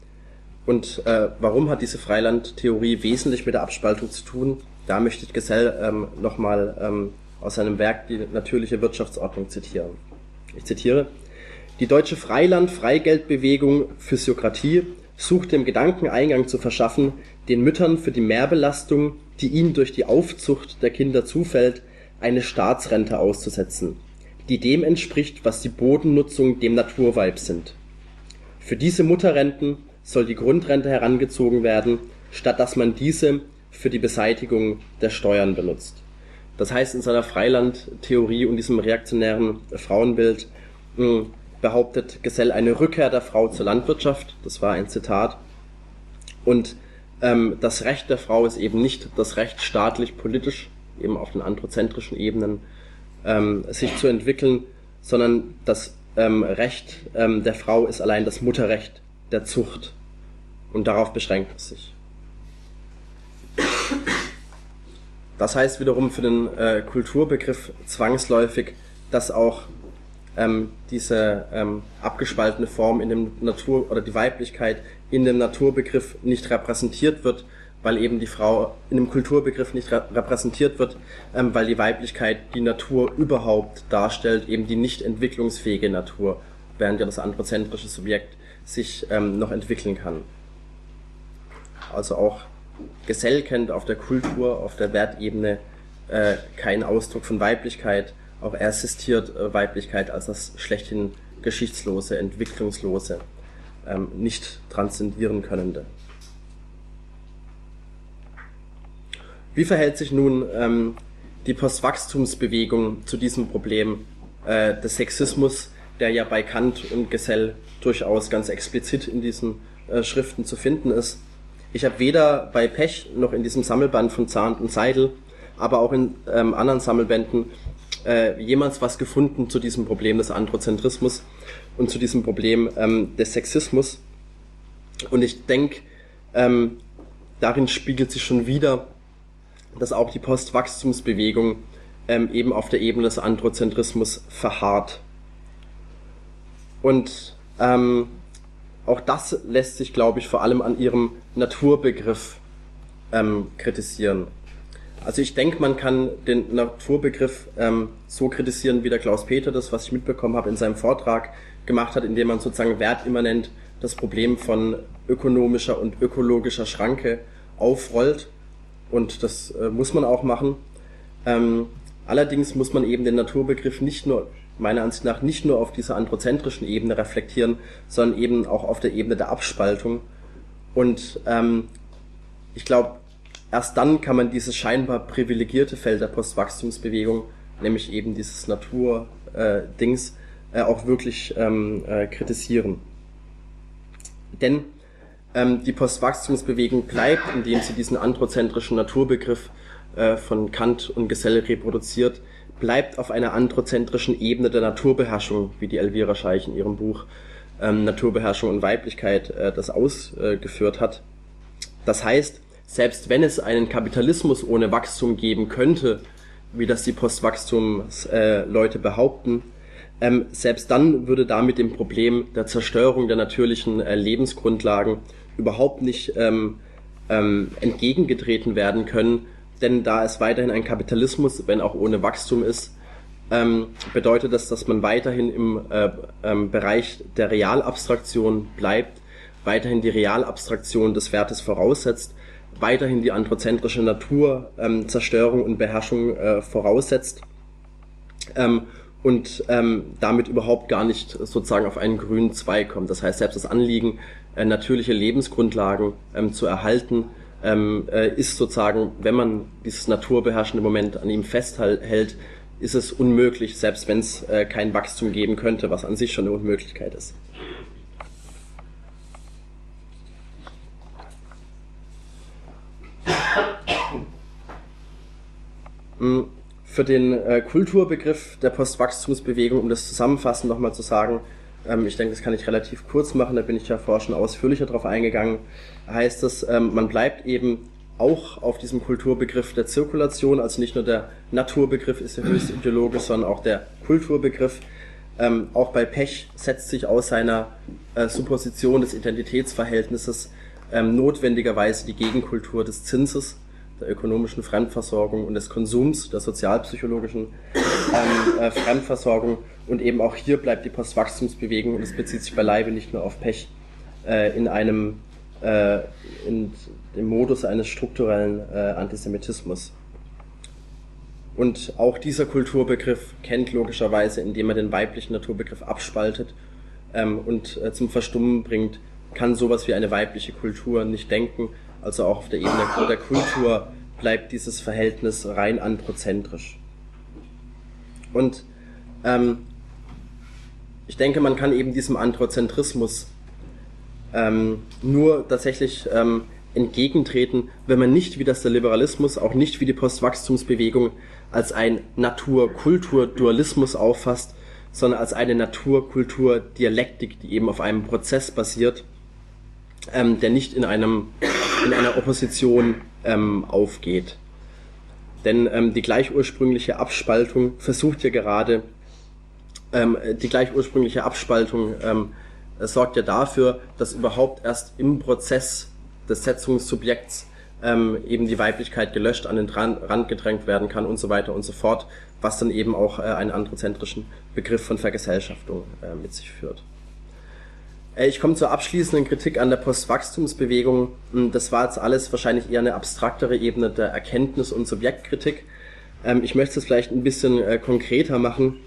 Und äh, warum hat diese Freilandtheorie wesentlich mit der Abspaltung zu tun? Da möchte ich Gesell ähm, nochmal ähm, aus seinem Werk die natürliche Wirtschaftsordnung zitieren. Ich zitiere: Die deutsche Freiland-Freigeldbewegung Physiokratie sucht dem Gedanken Eingang zu verschaffen, den Müttern für die Mehrbelastung, die ihnen durch die Aufzucht der Kinder zufällt, eine Staatsrente auszusetzen, die dem entspricht, was die Bodennutzung dem Naturweib sind. Für diese Mutterrenten soll die Grundrente herangezogen werden, statt dass man diese für die Beseitigung der Steuern benutzt. Das heißt, in seiner Freilandtheorie und diesem reaktionären Frauenbild mh, behauptet Gesell eine Rückkehr der Frau zur Landwirtschaft, das war ein Zitat, und ähm, das Recht der Frau ist eben nicht das Recht staatlich-politisch, eben auf den androzentrischen Ebenen, ähm, sich zu entwickeln, sondern das ähm, Recht ähm, der Frau ist allein das Mutterrecht der Zucht, und darauf beschränkt es sich. Das heißt wiederum für den äh, Kulturbegriff zwangsläufig, dass auch ähm, diese ähm, abgespaltene Form in dem Natur- oder die Weiblichkeit in dem Naturbegriff nicht repräsentiert wird, weil eben die Frau in dem Kulturbegriff nicht re- repräsentiert wird, ähm, weil die Weiblichkeit die Natur überhaupt darstellt, eben die nicht entwicklungsfähige Natur, während ja das androzentrische Subjekt sich ähm, noch entwickeln kann. Also auch Gesell kennt auf der Kultur, auf der Wertebene äh, keinen Ausdruck von Weiblichkeit. Auch er assistiert äh, Weiblichkeit als das schlechthin geschichtslose, entwicklungslose, ähm, nicht transzendieren könnende. Wie verhält sich nun ähm, die Postwachstumsbewegung zu diesem Problem äh, des Sexismus, der ja bei Kant und Gesell durchaus ganz explizit in diesen äh, Schriften zu finden ist? Ich habe weder bei Pech noch in diesem Sammelband von Zahnt und Seidel, aber auch in ähm, anderen Sammelbänden äh, jemals was gefunden zu diesem Problem des Androzentrismus und zu diesem Problem ähm, des Sexismus. Und ich denke, ähm, darin spiegelt sich schon wieder, dass auch die Postwachstumsbewegung ähm, eben auf der Ebene des Androzentrismus verharrt. Und ähm, auch das lässt sich, glaube ich, vor allem an ihrem Naturbegriff ähm, kritisieren. Also ich denke, man kann den Naturbegriff ähm, so kritisieren, wie der Klaus Peter das, was ich mitbekommen habe, in seinem Vortrag gemacht hat, indem man sozusagen wertimmanent das Problem von ökonomischer und ökologischer Schranke aufrollt. Und das äh, muss man auch machen. Ähm, allerdings muss man eben den Naturbegriff nicht nur, meiner Ansicht nach, nicht nur auf dieser androzentrischen Ebene reflektieren, sondern eben auch auf der Ebene der Abspaltung. Und ähm, ich glaube, erst dann kann man dieses scheinbar privilegierte Feld der Postwachstumsbewegung, nämlich eben dieses Natur-Dings, äh, äh, auch wirklich ähm, äh, kritisieren. Denn ähm, die Postwachstumsbewegung bleibt, indem sie diesen androzentrischen Naturbegriff äh, von Kant und Gesell reproduziert, bleibt auf einer androzentrischen Ebene der Naturbeherrschung, wie die Elvira Scheich in ihrem Buch ähm, Naturbeherrschung und Weiblichkeit äh, das ausgeführt äh, hat. Das heißt, selbst wenn es einen Kapitalismus ohne Wachstum geben könnte, wie das die Postwachstumsleute äh, behaupten, ähm, selbst dann würde damit dem Problem der Zerstörung der natürlichen äh, Lebensgrundlagen überhaupt nicht ähm, ähm, entgegengetreten werden können, denn da es weiterhin ein Kapitalismus, wenn auch ohne Wachstum ist, ähm, bedeutet das, dass man weiterhin im äh, ähm, Bereich der Realabstraktion bleibt, weiterhin die Realabstraktion des Wertes voraussetzt, weiterhin die androzentrische Natur ähm, Zerstörung und Beherrschung äh, voraussetzt ähm, und ähm, damit überhaupt gar nicht sozusagen auf einen grünen Zweig kommt. Das heißt, selbst das Anliegen, äh, natürliche Lebensgrundlagen ähm, zu erhalten, ähm, äh, ist sozusagen, wenn man dieses naturbeherrschende Moment an ihm festhält, ist es unmöglich, selbst wenn es äh, kein Wachstum geben könnte, was an sich schon eine Unmöglichkeit ist. Für den äh, Kulturbegriff der Postwachstumsbewegung, um das zusammenfassend nochmal zu sagen, ähm, ich denke, das kann ich relativ kurz machen, da bin ich ja vorher schon ausführlicher drauf eingegangen, heißt es, ähm, man bleibt eben auch auf diesem Kulturbegriff der Zirkulation, also nicht nur der Naturbegriff ist ja höchst ideologisch, sondern auch der Kulturbegriff. Ähm, auch bei Pech setzt sich aus seiner äh, Supposition des Identitätsverhältnisses ähm, notwendigerweise die Gegenkultur des Zinses, der ökonomischen Fremdversorgung und des Konsums, der sozialpsychologischen ähm, äh, Fremdversorgung. Und eben auch hier bleibt die Postwachstumsbewegung, und es bezieht sich beileibe nicht nur auf Pech, äh, in einem äh, in dem Modus eines strukturellen äh, Antisemitismus. Und auch dieser Kulturbegriff kennt logischerweise, indem er den weiblichen Naturbegriff abspaltet ähm, und äh, zum Verstummen bringt, kann sowas wie eine weibliche Kultur nicht denken. Also auch auf der Ebene der Kultur bleibt dieses Verhältnis rein androzentrisch. Und ähm, ich denke, man kann eben diesem Androzentrismus ähm, nur tatsächlich ähm, entgegentreten, wenn man nicht wie das der Liberalismus, auch nicht wie die Postwachstumsbewegung als ein Natur-Kultur-Dualismus auffasst, sondern als eine Natur-Kultur-Dialektik, die eben auf einem Prozess basiert, ähm, der nicht in einem in einer Opposition ähm, aufgeht. Denn ähm, die gleichursprüngliche Abspaltung versucht ja gerade, ähm, die gleichursprüngliche Abspaltung ähm, sorgt ja dafür, dass überhaupt erst im Prozess des Setzungssubjekts ähm, eben die Weiblichkeit gelöscht, an den Rand gedrängt werden kann und so weiter und so fort, was dann eben auch äh, einen androzentrischen Begriff von Vergesellschaftung äh, mit sich führt. Ich komme zur abschließenden Kritik an der Postwachstumsbewegung. Das war jetzt alles wahrscheinlich eher eine abstraktere Ebene der Erkenntnis- und Subjektkritik. Ich möchte es vielleicht ein bisschen konkreter machen.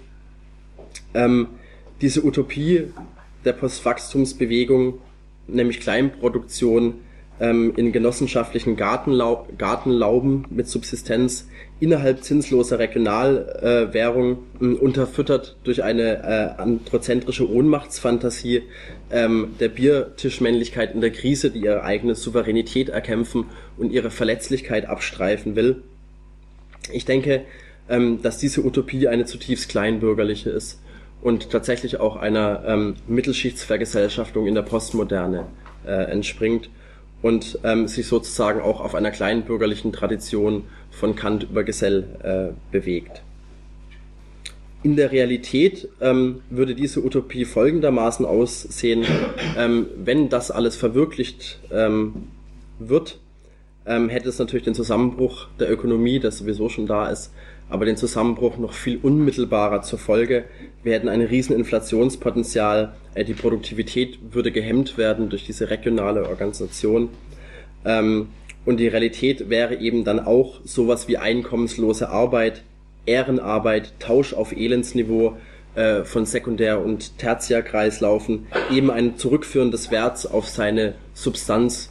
Diese Utopie der Postwachstumsbewegung, nämlich Kleinproduktion in genossenschaftlichen Gartenlaub, Gartenlauben mit Subsistenz innerhalb zinsloser Regionalwährung, äh, unterfüttert durch eine äh, androzentrische Ohnmachtsfantasie ähm, der Biertischmännlichkeit in der Krise, die ihre eigene Souveränität erkämpfen und ihre Verletzlichkeit abstreifen will. Ich denke, ähm, dass diese Utopie eine zutiefst kleinbürgerliche ist und tatsächlich auch einer ähm, Mittelschichtsvergesellschaftung in der Postmoderne äh, entspringt und ähm, sich sozusagen auch auf einer kleinbürgerlichen Tradition von Kant über Gesell äh, bewegt. In der Realität ähm, würde diese Utopie folgendermaßen aussehen, ähm, wenn das alles verwirklicht ähm, wird, ähm, hätte es natürlich den Zusammenbruch der Ökonomie, der sowieso schon da ist, aber den Zusammenbruch noch viel unmittelbarer zur Folge. Wir hätten ein riesen Inflationspotenzial, äh, die Produktivität würde gehemmt werden durch diese regionale Organisation. Ähm, und die Realität wäre eben dann auch sowas wie einkommenslose Arbeit, Ehrenarbeit, Tausch auf Elendsniveau äh, von Sekundär- und Tertiärkreislaufen, eben ein Zurückführen des Werts auf seine Substanz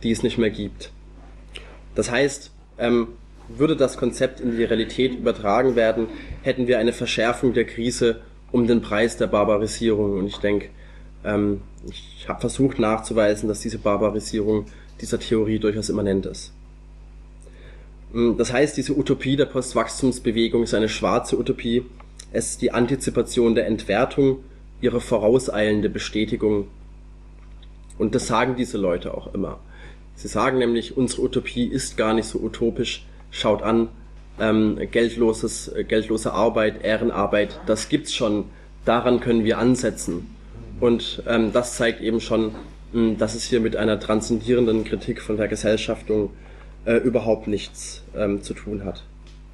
die es nicht mehr gibt. Das heißt, ähm, würde das Konzept in die Realität übertragen werden, hätten wir eine Verschärfung der Krise um den Preis der Barbarisierung. Und ich denke, ähm, ich habe versucht nachzuweisen, dass diese Barbarisierung dieser Theorie durchaus immanent ist. Das heißt, diese Utopie der Postwachstumsbewegung ist eine schwarze Utopie. Es ist die Antizipation der Entwertung, ihre vorauseilende Bestätigung. Und das sagen diese Leute auch immer. Sie sagen nämlich, unsere Utopie ist gar nicht so utopisch. Schaut an, ähm, geldloses, äh, geldlose Arbeit, Ehrenarbeit, das gibt's schon. Daran können wir ansetzen. Und ähm, das zeigt eben schon, mh, dass es hier mit einer transzendierenden Kritik von der Gesellschaftung äh, überhaupt nichts ähm, zu tun hat.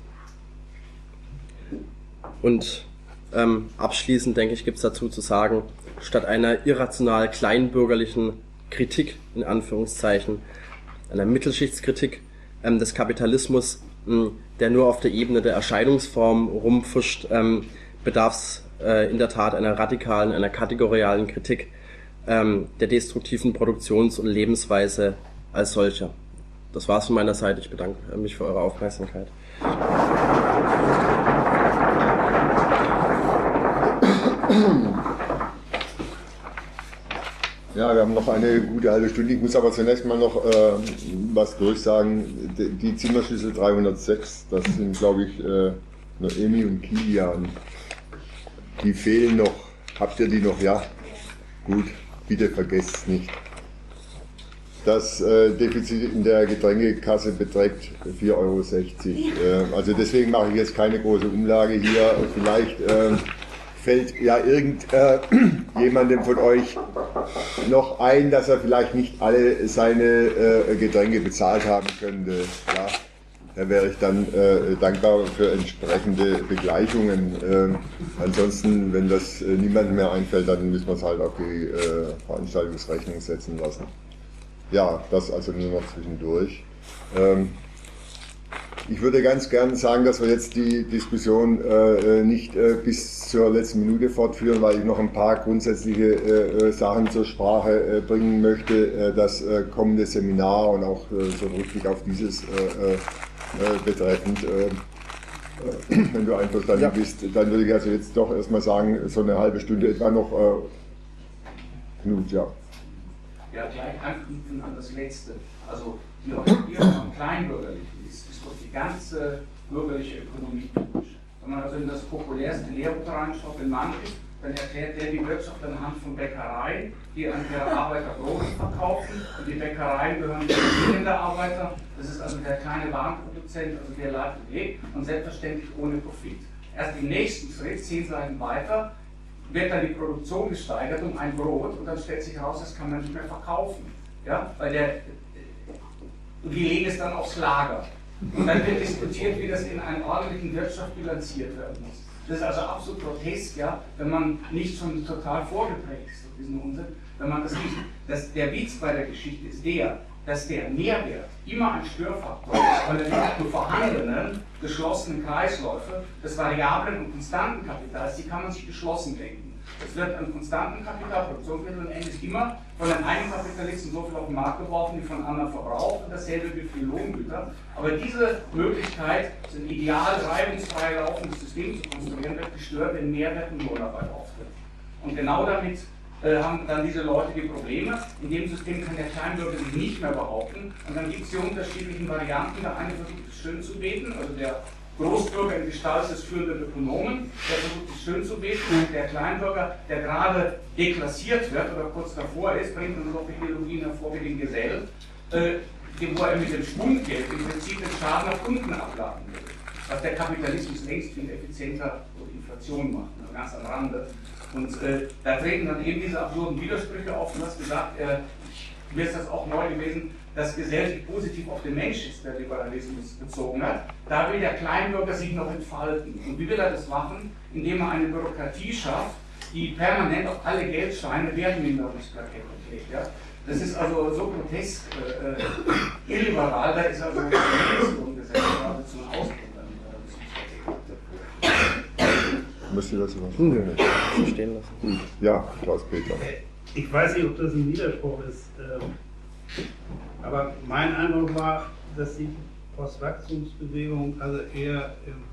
Und ähm, abschließend, denke ich, gibt's dazu zu sagen, statt einer irrational kleinbürgerlichen Kritik, in Anführungszeichen, einer Mittelschichtskritik ähm, des Kapitalismus, mh, der nur auf der Ebene der Erscheinungsform rumfuscht, ähm, bedarf es äh, in der Tat einer radikalen, einer kategorialen Kritik ähm, der destruktiven Produktions- und Lebensweise als solcher. Das war's von meiner Seite. Ich bedanke mich für eure Aufmerksamkeit. Ja, wir haben noch eine gute halbe Stunde. Ich muss aber zunächst mal noch äh, was durchsagen. Die, die Zimmerschlüssel dreihundertsechs, das sind, glaube ich, äh, Noemi und Kilian. Die fehlen noch. Habt ihr die noch? Ja. Gut, bitte vergesst es nicht. Das äh, Defizit in der Getränkekasse beträgt vier Euro sechzig. Äh, also deswegen mache ich jetzt keine große Umlage hier. Vielleicht äh, fällt ja irgendjemandem äh, von euch noch ein, dass er vielleicht nicht alle seine äh, Getränke bezahlt haben könnte. Ja, da wäre ich dann äh, dankbar für entsprechende Begleichungen. Äh, ansonsten, wenn das äh, niemandem mehr einfällt, dann müssen wir es halt auf die äh, Veranstaltungsrechnung setzen lassen. Ja, das also nur noch zwischendurch. Ähm, Ich würde ganz gern sagen, dass wir jetzt die Diskussion äh, nicht äh, bis zur letzten Minute fortführen, weil ich noch ein paar grundsätzliche äh, Sachen zur Sprache äh, bringen möchte. Äh, das äh, kommende Seminar und auch äh, so richtig auf dieses äh, äh, betreffend. Äh, äh, wenn du einverstanden ja. bist, dann würde ich also jetzt doch erstmal sagen, so eine halbe Stunde etwa noch. Äh, Knut, ja. Ja, gleich anknüpfen an das Letzte. Also die Orientierung am Kleinbürgerlichen ist, ist doch die ganze bürgerliche Ökonomie typisch. Wenn man also in das populärste Lehrbuch reinschaut, in Mankiw, dann erklärt der die Wirtschaft anhand von Bäckereien, die an der Arbeiter Brot verkaufen, und die Bäckereien gehören zu der Arbeiter. Das ist also der kleine Warenproduzent, also der leitet Weg, und selbstverständlich ohne Profit. Erst im nächsten Schritt, zehn Seiten weiter, wird dann die Produktion gesteigert um ein Brot, und dann stellt sich heraus, das kann man nicht mehr verkaufen. Ja? Weil der, und die legen es dann aufs Lager. Und dann wird diskutiert, wie das in einer ordentlichen Wirtschaft bilanziert werden muss. Das ist also absolut grotesk, ja, wenn man nicht schon total vorgeprägt ist auf diesen Unsinn, wenn man das nicht. Das, der Witz bei der Geschichte ist der, dass der Mehrwert immer ein Störfaktor ist, weil er nicht nur vorhandenen, geschlossenen Kreisläufe des variablen und konstanten Kapitals, die kann man sich geschlossen denken. Es wird an konstanten Kapital, Produktionsmitteln endlich immer von den einen Kapitalisten so viel auf den Markt geworfen, wie von anderen verbraucht, und dasselbe gilt für die Lohngüter. Aber diese Möglichkeit, ein ideal reibungsfrei laufendes System zu konstruieren, wird gestört, wenn Mehrwert und Lohnarbeit auftritt. Und genau damit äh, haben dann diese Leute die Probleme. In dem System kann der Kleinbürger sich nicht mehr behaupten, und dann gibt es die unterschiedlichen Varianten. Der eine versucht es schön zu beten, also der Großbürger in Gestalt des führenden Ökonomen, der versucht es schön zu beten, und der Kleinbürger, der gerade deklassiert wird oder kurz davor ist, bringt dann solche Ideologien hervor wie den Gesell, äh, wo er mit dem Schwundgeld im Prinzip den Schaden nach unten abladen will. Was der Kapitalismus längst viel effizienter durch Inflation macht, also ganz am Rande. Und äh, da treten dann eben diese absurden Widersprüche auf. Du hast gesagt, äh, mir ist das auch neu gewesen, dass Gesell sich positiv auf den Mensch ist, der Liberalismus bezogen hat. Da will der Kleinbürger sich noch entfalten. Und wie will er das machen? Indem er eine Bürokratie schafft, die permanent auf alle Geldscheine Wertminderungsplakette legt. Ja? Das ist also so grotesk, äh, illiberal, da ist also die Gesetz geradezu ein Ausdruck. Müsst ihr dazu was Nö, nee. Stehen lassen. Ja, Klaus-Peter. Ich weiß nicht, ob das ein Widerspruch ist. Aber mein Eindruck war, dass die Postwachstumsbewegung also eher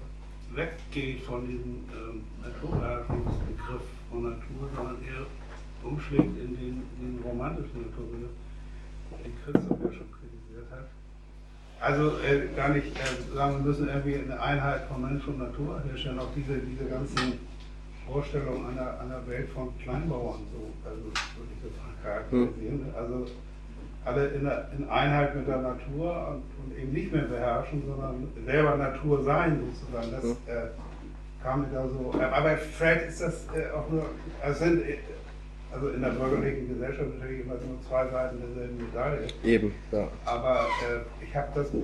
weggeht von diesem ähm, Naturbeherrschungsbegriff von Natur, sondern eher umschlägt in den, in den romantischen Naturbegriff, den Christoph ja schon kritisiert hat. Also äh, gar nicht äh, sagen, wir müssen irgendwie eine Einheit von Mensch und Natur herstellen, auch diese, diese ganzen Vorstellungen einer, einer Welt von Kleinbauern, so, also würde ich das charakterisieren. Also alle in, der, in Einheit mit der Natur und, und eben nicht mehr beherrschen, sondern selber Natur sein sozusagen. Das äh, kam mir da so. Äh, aber vielleicht ist das äh, auch nur, also, sind, also in der bürgerlichen Gesellschaft natürlich immer nur zwei Seiten derselben Medaille. Eben, ja. Aber äh, ich habe das,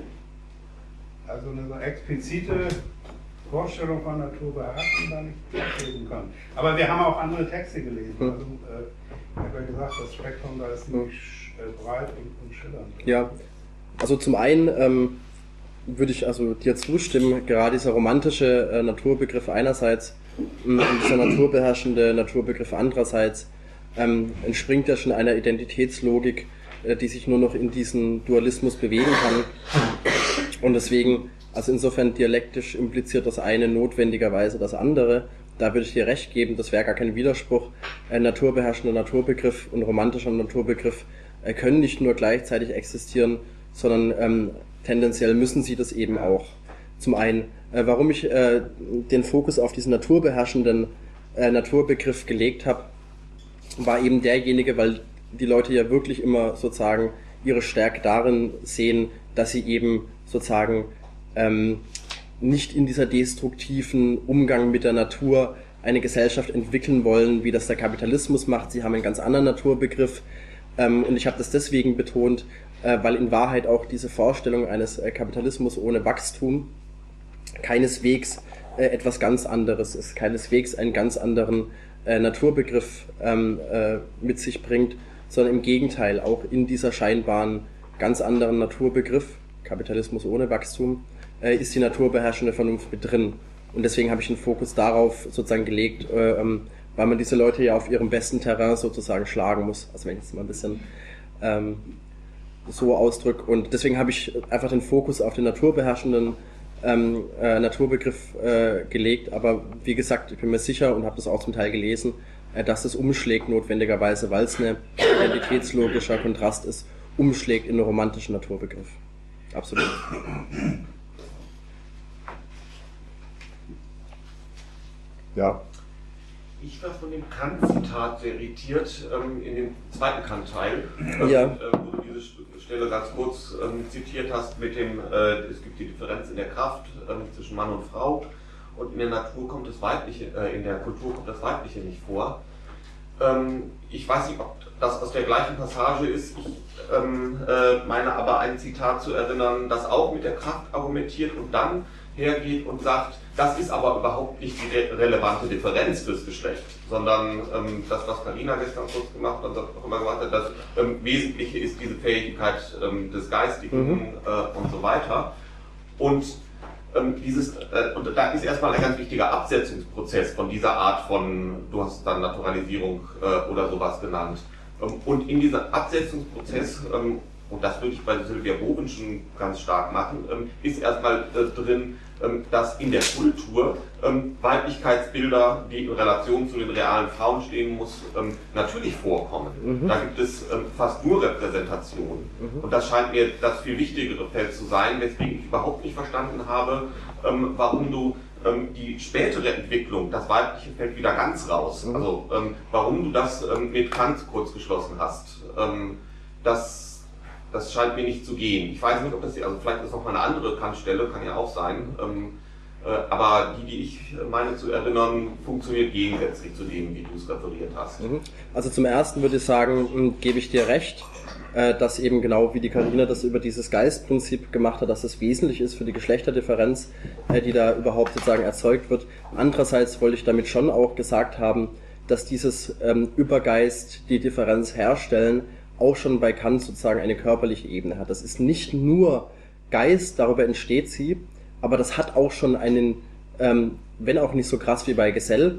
also eine so explizite Vorstellung von Natur beherrschen, da nicht abgeben können. Aber wir haben auch andere Texte gelesen. Also, äh, ich habe ja gesagt, das Spektrum da ist ziemlich äh, breit und, und schillernd. Ja, also zum einen ähm, würde ich also dir zustimmen, gerade dieser romantische äh, Naturbegriff einerseits und dieser naturbeherrschende Naturbegriff andererseits ähm, entspringt ja schon einer Identitätslogik, äh, die sich nur noch in diesen Dualismus bewegen kann. Und deswegen, also insofern dialektisch impliziert das eine notwendigerweise das andere. Da würde ich dir recht geben, das wäre gar kein Widerspruch. Ein naturbeherrschender Naturbegriff und romantischer Naturbegriff äh, können nicht nur gleichzeitig existieren, sondern ähm, tendenziell müssen sie das eben auch. Zum einen, äh, warum ich äh, den Fokus auf diesen naturbeherrschenden äh, Naturbegriff gelegt habe, war eben derjenige, weil die Leute ja wirklich immer sozusagen ihre Stärke darin sehen, dass sie eben sozusagen ähm, nicht in dieser destruktiven Umgang mit der Natur eine Gesellschaft entwickeln wollen, wie das der Kapitalismus macht. Sie haben einen ganz anderen Naturbegriff. Ähm, und ich habe das deswegen betont, äh, weil in Wahrheit auch diese Vorstellung eines äh, Kapitalismus ohne Wachstum keineswegs äh, etwas ganz anderes ist, keineswegs einen ganz anderen äh, Naturbegriff ähm, äh, mit sich bringt, sondern im Gegenteil auch in dieser scheinbaren ganz anderen Naturbegriff, Kapitalismus ohne Wachstum, äh, ist die naturbeherrschende Vernunft mit drin. Und deswegen habe ich den Fokus darauf sozusagen gelegt, äh, ähm, weil man diese Leute ja auf ihrem besten Terrain sozusagen schlagen muss. Also wenn ich jetzt mal ein bisschen ähm, so ausdrücke. Und deswegen habe ich einfach den Fokus auf den naturbeherrschenden ähm, äh, Naturbegriff äh, gelegt. Aber wie gesagt, ich bin mir sicher und habe das auch zum Teil gelesen, äh, dass es umschlägt notwendigerweise, weil es ein identitätslogischer Kontrast ist, umschlägt in einen romantischen Naturbegriff. Absolut. Ja. Ich war von dem Kant-Zitat sehr irritiert, ähm, in dem zweiten Kant-Teil, ähm, ja. äh, wo du diese Stelle ganz kurz ähm, zitiert hast mit dem, äh, es gibt die Differenz in der Kraft ähm, zwischen Mann und Frau und in der Natur kommt das Weibliche, äh, in der Kultur kommt das Weibliche nicht vor. Ähm, ich weiß nicht, ob das aus der gleichen Passage ist, ich ähm, äh, meine aber ein Zitat zu erinnern, das auch mit der Kraft argumentiert und dann hergeht und sagt, das ist aber überhaupt nicht die re relevante Differenz fürs Geschlecht, sondern ähm, das, was Carina gestern kurz gemacht hat, auch immer gesagt hat, das ähm, Wesentliche ist diese Fähigkeit ähm, des Geistigen mhm. äh, und so weiter. Und ähm, dieses, äh, und da ist erstmal ein ganz wichtiger Absetzungsprozess von dieser Art von, du hast es dann Naturalisierung äh, oder sowas genannt. Ähm, und in diesem Absetzungsprozess, ähm, und das würde ich bei Sylvia Bovenschen ganz stark machen, ähm, ist erstmal äh, drin, ähm, dass in der Kultur ähm, Weiblichkeitsbilder, die in Relation zu den realen Frauen stehen muss, ähm, natürlich vorkommen. Mhm. Da gibt es ähm, fast nur Repräsentationen. Mhm. Und das scheint mir das viel wichtigere Feld zu sein, weswegen ich überhaupt nicht verstanden habe, ähm, warum du ähm, die spätere Entwicklung, das Weibliche fällt wieder ganz raus, mhm. also ähm, warum du das ähm, mit Kant kurz geschlossen hast. Ähm, das Das scheint mir nicht zu gehen. Ich weiß nicht, ob das hier, also vielleicht ist noch mal eine andere Kantstelle, kann ja auch sein. Ähm, äh, aber die, die ich meine zu erinnern, funktioniert gegensätzlich zu dem, wie du es referiert hast. Also zum Ersten würde ich sagen, gebe ich dir recht, äh, dass eben genau wie die Carina das über dieses Geistprinzip gemacht hat, dass es wesentlich ist für die Geschlechterdifferenz, äh, die da überhaupt sozusagen erzeugt wird. Andererseits wollte ich damit schon auch gesagt haben, dass dieses ähm, Übergeist die Differenz herstellen, auch schon bei Kant sozusagen eine körperliche Ebene hat. Das ist nicht nur Geist, darüber entsteht sie, aber das hat auch schon einen, ähm, wenn auch nicht so krass wie bei Gesell,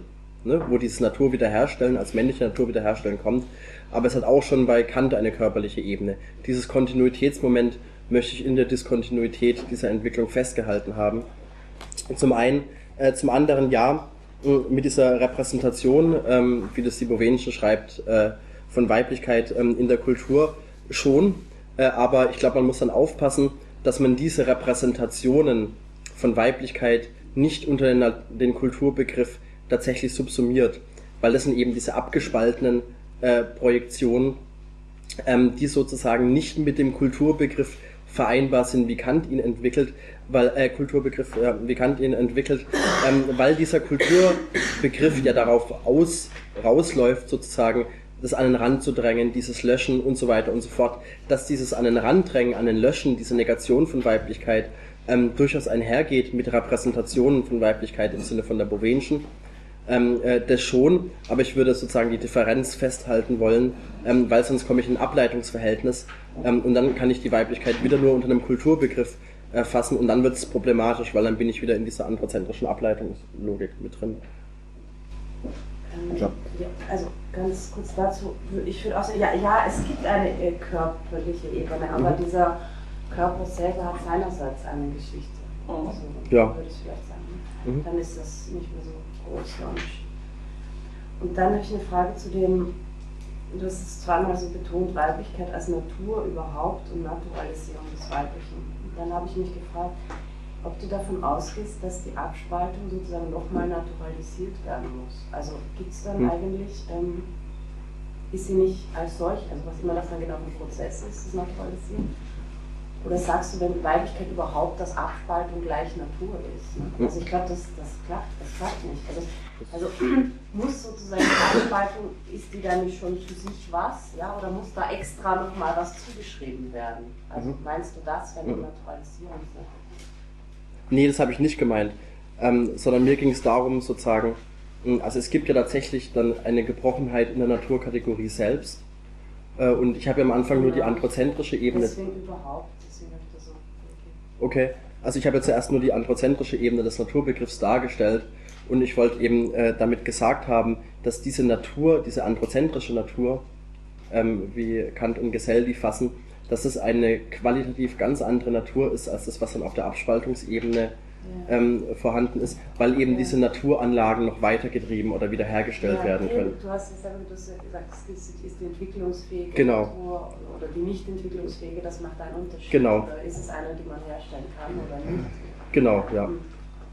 ne, wo dieses Naturwiederherstellen als männliche Naturwiederherstellen kommt, aber es hat auch schon bei Kant eine körperliche Ebene. Dieses Kontinuitätsmoment möchte ich in der Diskontinuität dieser Entwicklung festgehalten haben. Zum einen, äh, zum anderen ja, mit dieser Repräsentation, ähm, wie das die Bovensche schreibt, äh, von Weiblichkeit ähm, in der Kultur schon, äh, aber ich glaube, man muss dann aufpassen, dass man diese Repräsentationen von Weiblichkeit nicht unter den, den Kulturbegriff tatsächlich subsumiert, weil das sind eben diese abgespaltenen äh, Projektionen, ähm, die sozusagen nicht mit dem Kulturbegriff vereinbar sind, wie Kant ihn entwickelt, weil äh, Kulturbegriff, äh, wie Kant ihn entwickelt, ähm, weil dieser Kulturbegriff ja darauf aus, rausläuft, sozusagen, das an den Rand zu drängen, dieses Löschen und so weiter und so fort, dass dieses an den Rand drängen, an den Löschen, diese Negation von Weiblichkeit ähm, durchaus einhergeht mit Repräsentationen von Weiblichkeit im Sinne von der Bovenschen. Ähm, äh, das schon, aber ich würde sozusagen die Differenz festhalten wollen, ähm, weil sonst komme ich in ein Ableitungsverhältnis ähm, und dann kann ich die Weiblichkeit wieder nur unter einem Kulturbegriff äh, fassen und dann wird es problematisch, weil dann bin ich wieder in dieser androzentrischen Ableitungslogik mit drin. Ähm, ja, also ganz kurz dazu, ich würde auch sagen, ja, ja, es gibt eine äh, körperliche Ebene, aber mhm. dieser Körper selber hat seinerseits eine Geschichte. Also, ja. würde ich vielleicht sagen. Mhm. Dann ist das nicht mehr so groß. Und dann habe ich eine Frage zu dem, du hast es zweimal so betont, Weiblichkeit als Natur überhaupt und Naturalisierung des Weiblichen. Und dann habe ich mich gefragt, ob du davon ausgehst, dass die Abspaltung sozusagen nochmal naturalisiert werden muss. Also gibt es dann mhm. eigentlich, ähm, ist sie nicht als solch, also was immer das dann genau ein Prozess ist, das Naturalisieren? Oder sagst du, wenn Weiblichkeit überhaupt, dass Abspaltung gleich Natur ist? Ne? Also ich glaube, das, das klappt, das klappt nicht. Also, also muss sozusagen die Abspaltung, ist die dann nicht schon für sich was? Ja? Oder muss da extra nochmal was zugeschrieben werden? Also meinst du das, wenn du Naturalisierung sagst? Nee, das habe ich nicht gemeint. Ähm, sondern mir ging es darum, sozusagen, also es gibt ja tatsächlich dann eine Gebrochenheit in der Naturkategorie selbst. Äh, und ich habe ja am Anfang nur die androzentrische Ebene. Deswegen überhaupt. Okay, also ich habe jetzt zuerst nur die androzentrische Ebene des Naturbegriffs dargestellt und ich wollte eben äh, damit gesagt haben, dass diese Natur, diese androzentrische Natur, ähm, wie Kant und Gesell die fassen, dass es eine qualitativ ganz andere Natur ist, als das, was dann auf der Abspaltungsebene ja. ähm, vorhanden ist, weil eben ja. diese Naturanlagen noch weitergetrieben oder wiederhergestellt ja, werden können. Du hast jetzt du hast ja gesagt, es ist die entwicklungsfähige genau. Natur oder die nicht entwicklungsfähige, das macht einen Unterschied. Genau. Oder ist es eine, die man herstellen kann oder nicht? Genau, ja. Hm.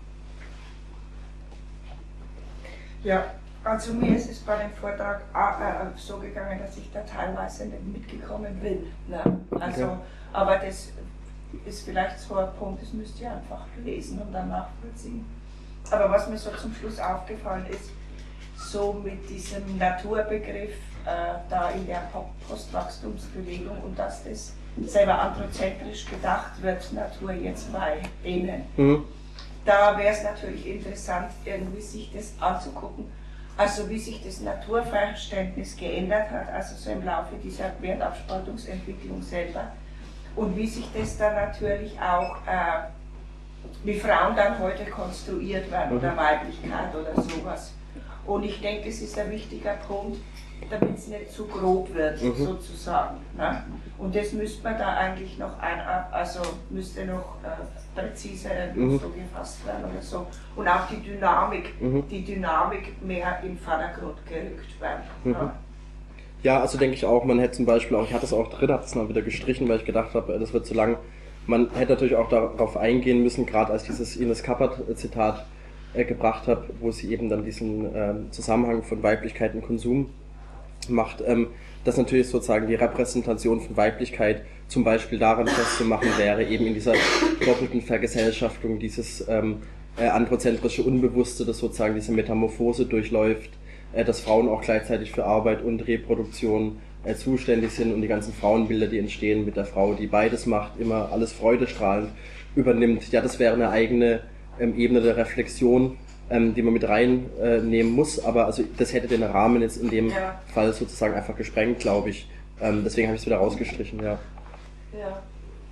Ja, also mir ist es bei dem Vortrag äh, so gegangen, dass ich da teilweise nicht mitgekommen bin. Ne? Also, okay. Aber das ist vielleicht so ein Punkt, das müsst ihr einfach lesen und dann nachvollziehen. Aber was mir so zum Schluss aufgefallen ist, so mit diesem Naturbegriff äh, da in der Postwachstumsbewegung und dass das selber androzentrisch gedacht wird, Natur jetzt bei denen. Mhm. Da wäre es natürlich interessant, irgendwie sich das anzugucken, also wie sich das Naturverständnis geändert hat, also so im Laufe dieser Wertabspaltungsentwicklung selber. Und wie sich das dann natürlich auch, äh, wie Frauen dann heute konstruiert werden, oder Weiblichkeit oder sowas. Und ich denke, das ist ein wichtiger Punkt, damit es nicht zu grob wird, mhm. sozusagen. Ne? Und das müsste man da eigentlich noch ein, also müsste noch äh, präziser mhm. so gefasst werden oder so. Und auch die Dynamik, mhm. die Dynamik mehr im Vordergrund gerückt werden. Mhm. Ne? Ja, also denke ich auch, man hätte zum Beispiel auch, ich hatte es auch drin, habe es mal wieder gestrichen, weil ich gedacht habe, das wird zu lang. Man hätte natürlich auch darauf eingehen müssen, gerade als dieses Ines Kappert-Zitat äh, gebracht habe, wo sie eben dann diesen äh, Zusammenhang von Weiblichkeit und Konsum macht, ähm, dass natürlich sozusagen die Repräsentation von Weiblichkeit zum Beispiel daran festzumachen wäre, eben in dieser doppelten Vergesellschaftung, dieses ähm, äh, androzentrische Unbewusste, das sozusagen diese Metamorphose durchläuft, dass Frauen auch gleichzeitig für Arbeit und Reproduktion äh, zuständig sind und die ganzen Frauenbilder, die entstehen mit der Frau, die beides macht, immer alles freudestrahlend übernimmt. Ja, das wäre eine eigene ähm, Ebene der Reflexion, ähm, die man mit reinnehmen äh, muss, aber also das hätte den Rahmen jetzt in dem ja. Fall sozusagen einfach gesprengt, glaube ich. Ähm, deswegen habe ich es wieder rausgestrichen, ja. Ja.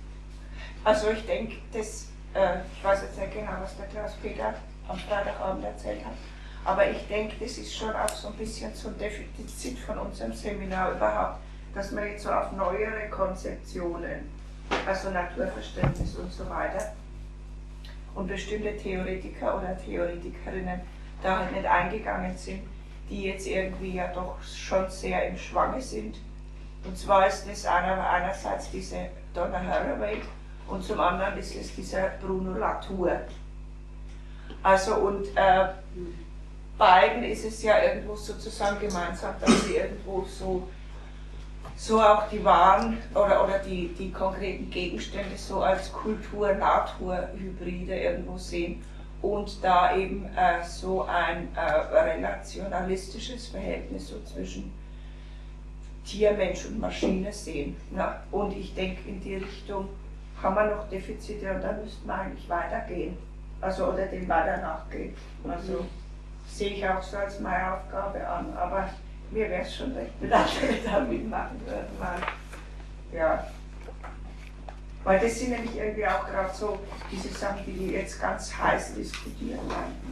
Also ich denke, das, äh, ich weiß jetzt nicht genau, was der Klaus-Peter am Freitagabend erzählt hat, Aber ich denke, das ist schon auch so ein bisschen so ein Defizit von unserem Seminar überhaupt, dass man jetzt so auf neuere Konzeptionen, also Naturverständnis und so weiter, und bestimmte Theoretiker oder Theoretikerinnen da halt nicht eingegangen sind, die jetzt irgendwie ja doch schon sehr im Schwange sind. Und zwar ist das einer, einerseits diese Donna Haraway und zum anderen ist es dieser Bruno Latour. Also und äh, beiden ist es ja irgendwo sozusagen gemeinsam, dass sie irgendwo so, so auch die wahren oder, oder die, die konkreten Gegenstände so als Kultur-Natur-Hybride irgendwo sehen und da eben äh, so ein äh, relationalistisches Verhältnis so zwischen Tier, Mensch und Maschine sehen. Ne? Und ich denke, in die Richtung haben wir noch Defizite und da müssten wir eigentlich weitergehen. Also oder dem weiter nachgehen. Also sehe ich auch so als meine Aufgabe an, aber mir wäre es schon recht bedacht, wenn ich da mitmachen würde, weil, ja, weil das sind nämlich irgendwie auch gerade so diese Sachen, die wir jetzt ganz heiß diskutieren werden. Ne?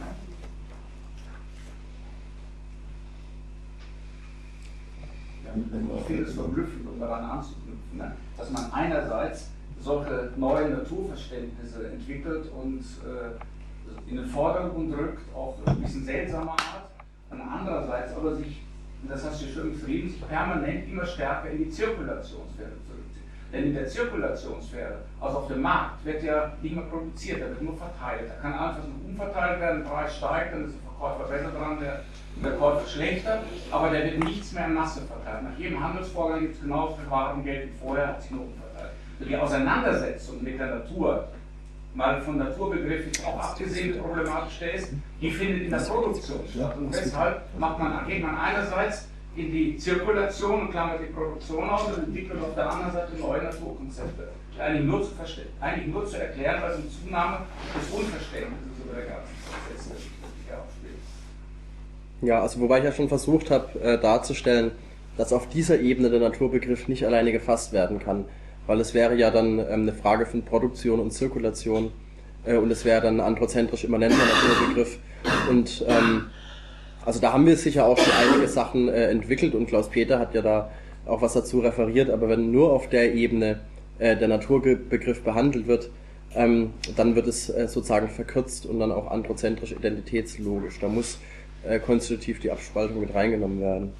Ich finde es verblüffend, um daran anzuknüpfen, ne? Dass man einerseits solche neuen Naturverständnisse entwickelt und äh, in den Vordergrund rückt, auf ein bisschen seltsame Art, und andererseits aber sich, das hast du schön beschrieben, sich permanent immer stärker in die Zirkulationssphäre zurückzieht. Denn in der Zirkulationssphäre, also auf dem Markt, wird ja nicht mehr produziert, da wird nur verteilt. Da kann einfach nur umverteilt werden, der Preis steigt, dann ist der Verkäufer besser dran, der, der Käufer schlechter, aber der wird nichts mehr in Masse verteilt. Nach jedem Handelsvorgang gibt es genauso viel Warengeld wie vorher, hat sich nur umverteilt. Die Auseinandersetzung mit der Natur, mal von Naturbegriff jetzt auch abgesehen problematisch der ist, die findet in der Produktion statt. Und deshalb macht man, geht man einerseits in die Zirkulation und klammert die Produktion aus und entwickelt auf der anderen Seite neue Naturkonzepte. Eigentlich nur zu, eigentlich nur zu erklären als eine Zunahme des Unverständnisses über der ganzen Prozesse, die sich aufspielt. Ja, also wobei ich ja schon versucht habe äh, darzustellen, dass auf dieser Ebene der Naturbegriff nicht alleine gefasst werden kann. Weil es wäre ja dann ähm, eine Frage von Produktion und Zirkulation äh, und es wäre dann ein androzentrisch immanenter Naturbegriff. Und ähm, also da haben wir sicher auch schon einige Sachen äh, entwickelt und Klaus-Peter hat ja da auch was dazu referiert, aber wenn nur auf der Ebene äh, der Naturbegriff behandelt wird, ähm, dann wird es äh, sozusagen verkürzt und dann auch androzentrisch identitätslogisch. Da muss äh, konstitutiv die Abspaltung mit reingenommen werden.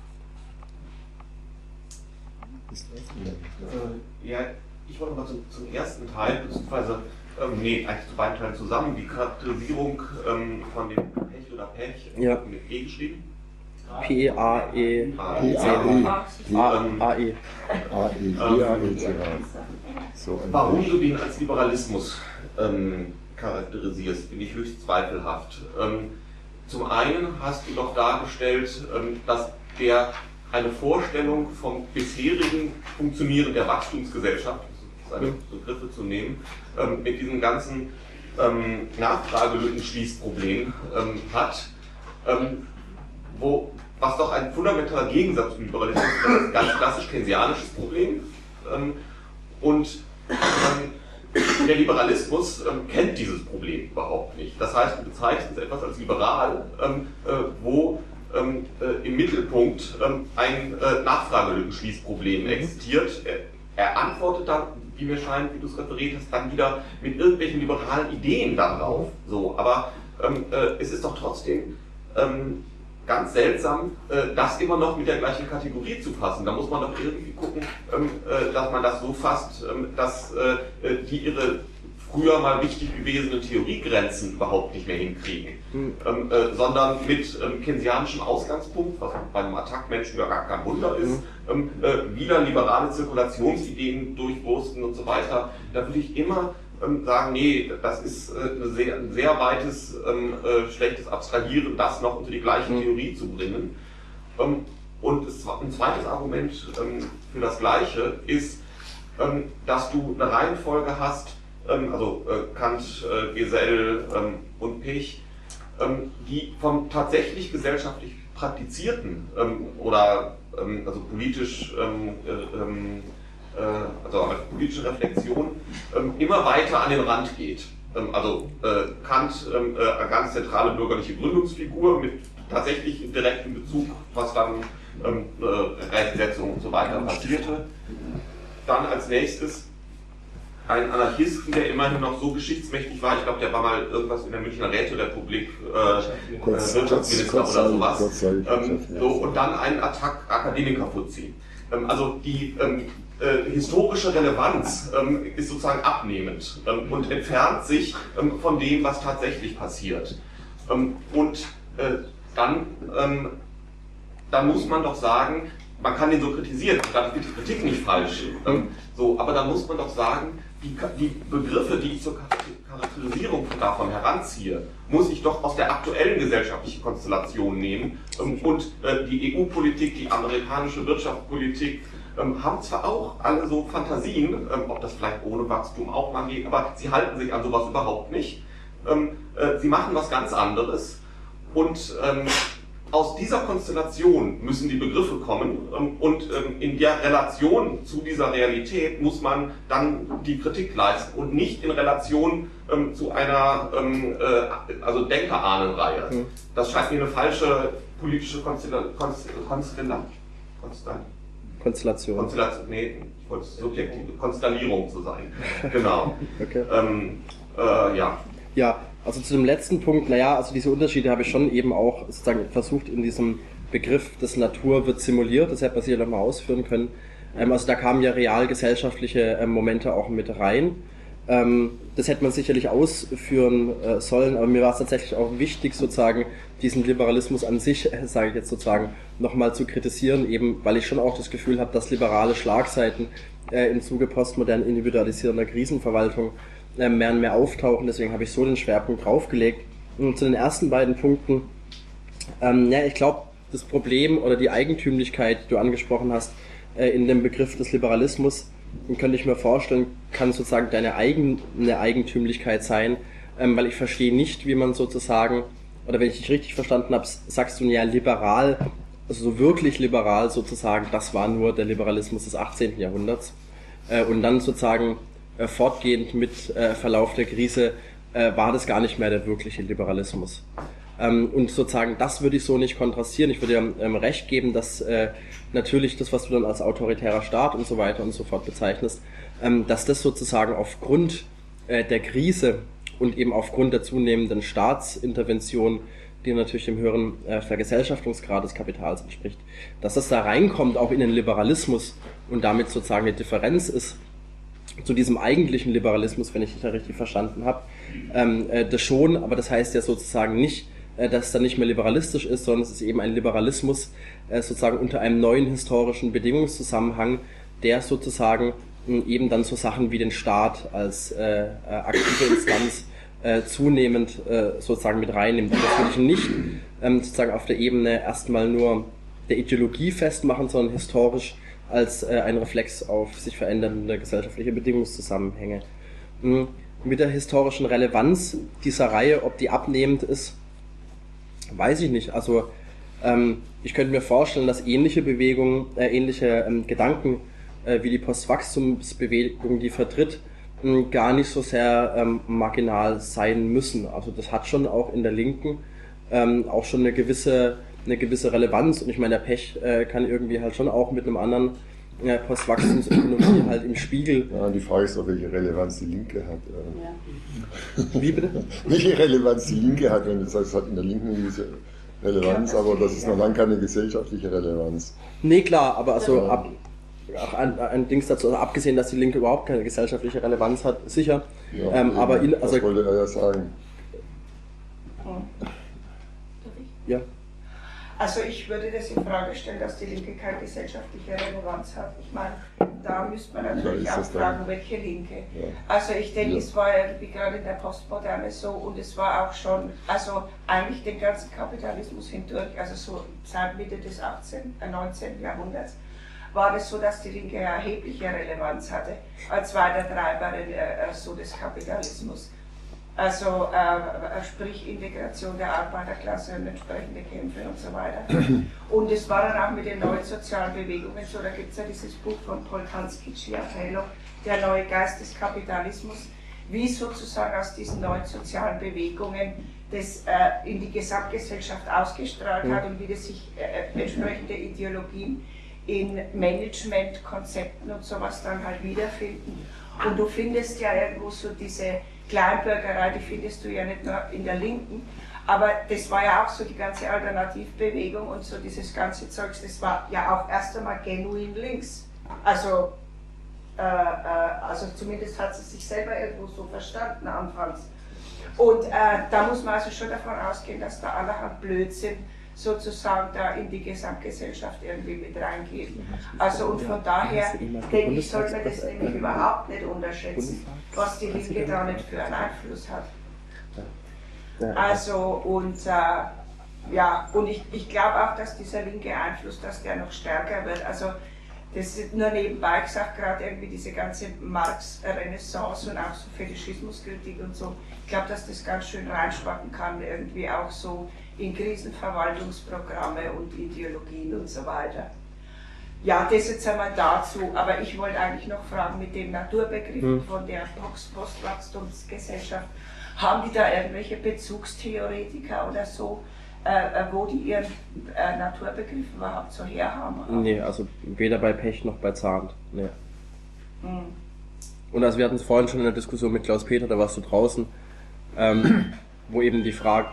Äh, ja, ich wollte mal zum, zum ersten Teil, beziehungsweise, ähm, nee, eigentlich zu beiden Teilen zusammen, die Charakterisierung ähm, von dem Pech oder Pech, ja. Mit E geschrieben. P A E A E A E A E So, warum du den als Liberalismus ähm, charakterisierst, finde ich höchst zweifelhaft. Ähm, zum einen hast du doch dargestellt, ähm, dass der eine Vorstellung vom bisherigen Funktionieren der Wachstumsgesellschaft, seine Begriffe zu nehmen, ähm, mit diesem ganzen ähm, Nachfragelückenschließproblem ähm, hat, ähm, wo, was doch ein fundamentaler Gegensatz zum Liberalismus ist, das ist ein ganz klassisch keynesianisches Problem. Ähm, und ähm, der Liberalismus ähm, kennt dieses Problem überhaupt nicht. Das heißt, du bezeichnest etwas als liberal, ähm, äh, wo Ähm, äh, im Mittelpunkt ähm, ein äh, Nachfragelückenschließproblem existiert. Er, er antwortet dann, wie mir scheint, wie du es referiert hast, dann wieder mit irgendwelchen liberalen Ideen darauf. So, aber ähm, äh, es ist doch trotzdem ähm, ganz seltsam, äh, das immer noch mit der gleichen Kategorie zu fassen. Da muss man doch irgendwie gucken, ähm, äh, dass man das so fasst, ähm, dass äh, die ihre früher mal wichtig gewesene Theoriegrenzen überhaupt nicht mehr hinkriegen, mhm. ähm, äh, sondern mit ähm, keynesianischem Ausgangspunkt, was bei einem Attack-Menschen ja gar kein Wunder ist, mhm. ähm, äh, wieder liberale Zirkulationsideen durchwursten und so weiter. Da würde ich immer ähm, sagen, nee, das ist äh, sehr, ein sehr weites, ähm, äh, schlechtes Abstrahieren, das noch unter die gleiche mhm. Theorie zu bringen. Ähm, und es, ein zweites Argument ähm, für das Gleiche ist, ähm, dass du eine Reihenfolge hast, also äh, Kant, äh, Gesell ähm, und Pech, ähm, die vom tatsächlich gesellschaftlich praktizierten ähm, oder ähm, also politisch ähm, äh, äh, also politische Reflexion ähm, immer weiter an den Rand geht. Also äh, Kant, äh, eine ganz zentrale bürgerliche Gründungsfigur mit tatsächlich direktem Bezug, was dann ähm, äh, Rechtsetzung und so weiter passierte. Dann als nächstes ein Anarchisten, der immerhin noch so geschichtsmächtig war, ich glaube, der war mal irgendwas in der Münchner Räterepublik äh, kurz, Wirtschaftsminister kurz, oder sowas. kurz, Ähm, so, und dann ein Attack Akademiker-Fuzzi. Ähm, also die ähm, äh, historische Relevanz ähm, ist sozusagen abnehmend ähm, und entfernt sich ähm, von dem, was tatsächlich passiert. Ähm, und äh, dann, ähm, dann muss man doch sagen, man kann den so kritisieren, da ist die Kritik nicht falsch. Ähm, so, aber dann muss man doch sagen, die, die Begriffe, die ich zur Charakterisierung davon heranziehe, muss ich doch aus der aktuellen gesellschaftlichen Konstellation nehmen. Ähm, und äh, die E U-Politik, die amerikanische Wirtschaftspolitik ähm, haben zwar auch alle so Fantasien, ähm, ob das vielleicht ohne Wachstum auch mal geht, aber sie halten sich an sowas überhaupt nicht. Ähm, äh, sie machen was ganz anderes und ähm, aus dieser Konstellation müssen die Begriffe kommen ähm, und ähm, in der Relation zu dieser Realität muss man dann die Kritik leisten und nicht in Relation ähm, zu einer ähm, äh, also Denkerahnenreihe. Mhm. Das scheint mir eine falsche politische Konstella Konstella Konstella Konstella Konstellation. Konstellation. Nee, ich wollte subjektive Konstellierung zu sein. Genau. Okay. Ähm, äh, ja. Ja. Also zu dem letzten Punkt, naja, also diese Unterschiede habe ich schon eben auch sozusagen versucht in diesem Begriff, das Natur wird simuliert, das hätte man sicher nochmal ausführen können. Ähm, also da kamen ja real gesellschaftliche ähm, Momente auch mit rein. Ähm, das hätte man sicherlich ausführen äh, sollen, aber mir war es tatsächlich auch wichtig, sozusagen diesen Liberalismus an sich, äh, sage ich jetzt sozusagen, nochmal zu kritisieren, eben weil ich schon auch das Gefühl habe, dass liberale Schlagseiten äh, im Zuge postmodern individualisierender Krisenverwaltung mehr und mehr auftauchen, deswegen habe ich so den Schwerpunkt draufgelegt. Und zu den ersten beiden Punkten, ähm, ja, ich glaube, das Problem oder die Eigentümlichkeit, die du angesprochen hast, äh, in dem Begriff des Liberalismus, könnte ich mir vorstellen, kann sozusagen deine eigene Eigentümlichkeit sein, ähm, weil ich verstehe nicht, wie man sozusagen, oder wenn ich dich richtig verstanden habe, sagst du ja liberal, also so wirklich liberal sozusagen, das war nur der Liberalismus des achtzehnten Jahrhunderts. Äh, und dann sozusagen Äh, fortgehend mit äh, Verlauf der Krise äh, war das gar nicht mehr der wirkliche Liberalismus. Ähm, und sozusagen, das würde ich so nicht kontrastieren. Ich würde dir ähm, recht geben, dass äh, natürlich das, was du dann als autoritärer Staat und so weiter und so fort bezeichnest, ähm, dass das sozusagen aufgrund äh, der Krise und eben aufgrund der zunehmenden Staatsintervention, die natürlich dem höheren äh, Vergesellschaftungsgrad des Kapitals entspricht, dass das da reinkommt, auch in den Liberalismus und damit sozusagen eine Differenz ist zu diesem eigentlichen Liberalismus, wenn ich dich da richtig verstanden habe, ähm, äh, das schon, aber das heißt ja sozusagen nicht, äh, dass es dann nicht mehr liberalistisch ist, sondern es ist eben ein Liberalismus äh, sozusagen unter einem neuen historischen Bedingungszusammenhang, der sozusagen äh, eben dann so Sachen wie den Staat als äh, äh, aktive Instanz äh, zunehmend äh, sozusagen mit reinnimmt. Und das würde ich nicht ähm, sozusagen auf der Ebene erstmal nur der Ideologie festmachen, sondern historisch als äh, ein Reflex auf sich verändernde gesellschaftliche Bedingungszusammenhänge. Mhm. Mit der historischen Relevanz dieser Reihe, ob die abnehmend ist, weiß ich nicht. Also ähm, ich könnte mir vorstellen, dass ähnliche Bewegungen, äh, ähnliche ähm, Gedanken äh, wie die Postwachstumsbewegung, die vertritt, mh, gar nicht so sehr ähm, marginal sein müssen. Also das hat schon auch in der Linken ähm, auch schon eine gewisse eine gewisse Relevanz, und ich meine, der Pech äh, kann irgendwie halt schon auch mit einem anderen äh, Postwachstumsökonomie halt im Spiegel. Ja, die Frage ist auch, welche Relevanz die Linke hat. Ja. Wie bitte? Welche Relevanz die Linke hat, wenn du sagst, es hat in der Linken eine gewisse Relevanz, aber das ist noch lange keine gesellschaftliche Relevanz. Nee, klar, aber also ab, auch ein, ein Dings dazu, also abgesehen, dass die Linke überhaupt keine gesellschaftliche Relevanz hat, sicher. Ja, ähm, aber in, also, das wollte er ja sagen. Ja. Also ich würde das in Frage stellen, dass die Linke keine gesellschaftliche Relevanz hat. Ich meine, da müsste man natürlich auch fragen, welche Linke. Ja. Also ich denke, Ja. es war ja wie gerade in der Postmoderne so, und es war auch schon, also eigentlich den ganzen Kapitalismus hindurch, also so seit Mitte des achtzehnten, neunzehnten Jahrhunderts, war es so, dass die Linke eine erhebliche Relevanz hatte, als war der Treiber äh, so des Kapitalismus. Also äh, sprich Integration der Arbeiterklasse und entsprechende Kämpfe und so weiter. Und es war dann auch mit den neuen sozialen Bewegungen so, da gibt es ja dieses Buch von Paul Kansky, Schiafello, Der neue Geist des Kapitalismus, wie sozusagen aus diesen neuen sozialen Bewegungen das äh, in die Gesamtgesellschaft ausgestrahlt hat und wie das sich äh, entsprechende Ideologien in Managementkonzepten und sowas dann halt wiederfinden. Und du findest ja irgendwo so diese Kleinbürgerei, die findest du ja nicht nur in der Linken, aber das war ja auch so die ganze Alternativbewegung und so dieses ganze Zeugs, das war ja auch erst einmal genuin links. Also, äh, äh, also zumindest hat sie sich selber irgendwo so verstanden anfangs. Und äh, da muss man also schon davon ausgehen, dass da allerhand Blödsinn sozusagen da in die Gesamtgesellschaft irgendwie mit reingeht. Also und von daher denke ich, sollte man das nämlich überhaupt nicht unterschätzen, was die Linke da nicht für einen Einfluss hat. Also und äh, ja, und ich, ich glaube auch, dass dieser linke Einfluss, dass der noch stärker wird. Also das ist nur nebenbei gesagt, gerade irgendwie diese ganze Marx-Renaissance und auch so Fetischismuskritik und so. Ich glaube, dass das ganz schön reinspacken kann, irgendwie auch so in Krisenverwaltungsprogramme und Ideologien und so weiter. Ja, das jetzt einmal dazu, aber ich wollte eigentlich noch fragen mit dem Naturbegriff hm. von der Post Postwachstumsgesellschaft. Haben die da irgendwelche Bezugstheoretiker oder so, äh, wo die ihren äh, Naturbegriff überhaupt so herhaben? Nee, also weder bei Pech noch bei Zahnt. Nee. Hm. Und also wir hatten es vorhin schon in der Diskussion mit Klaus Peter, da warst du draußen, ähm, wo eben die Frage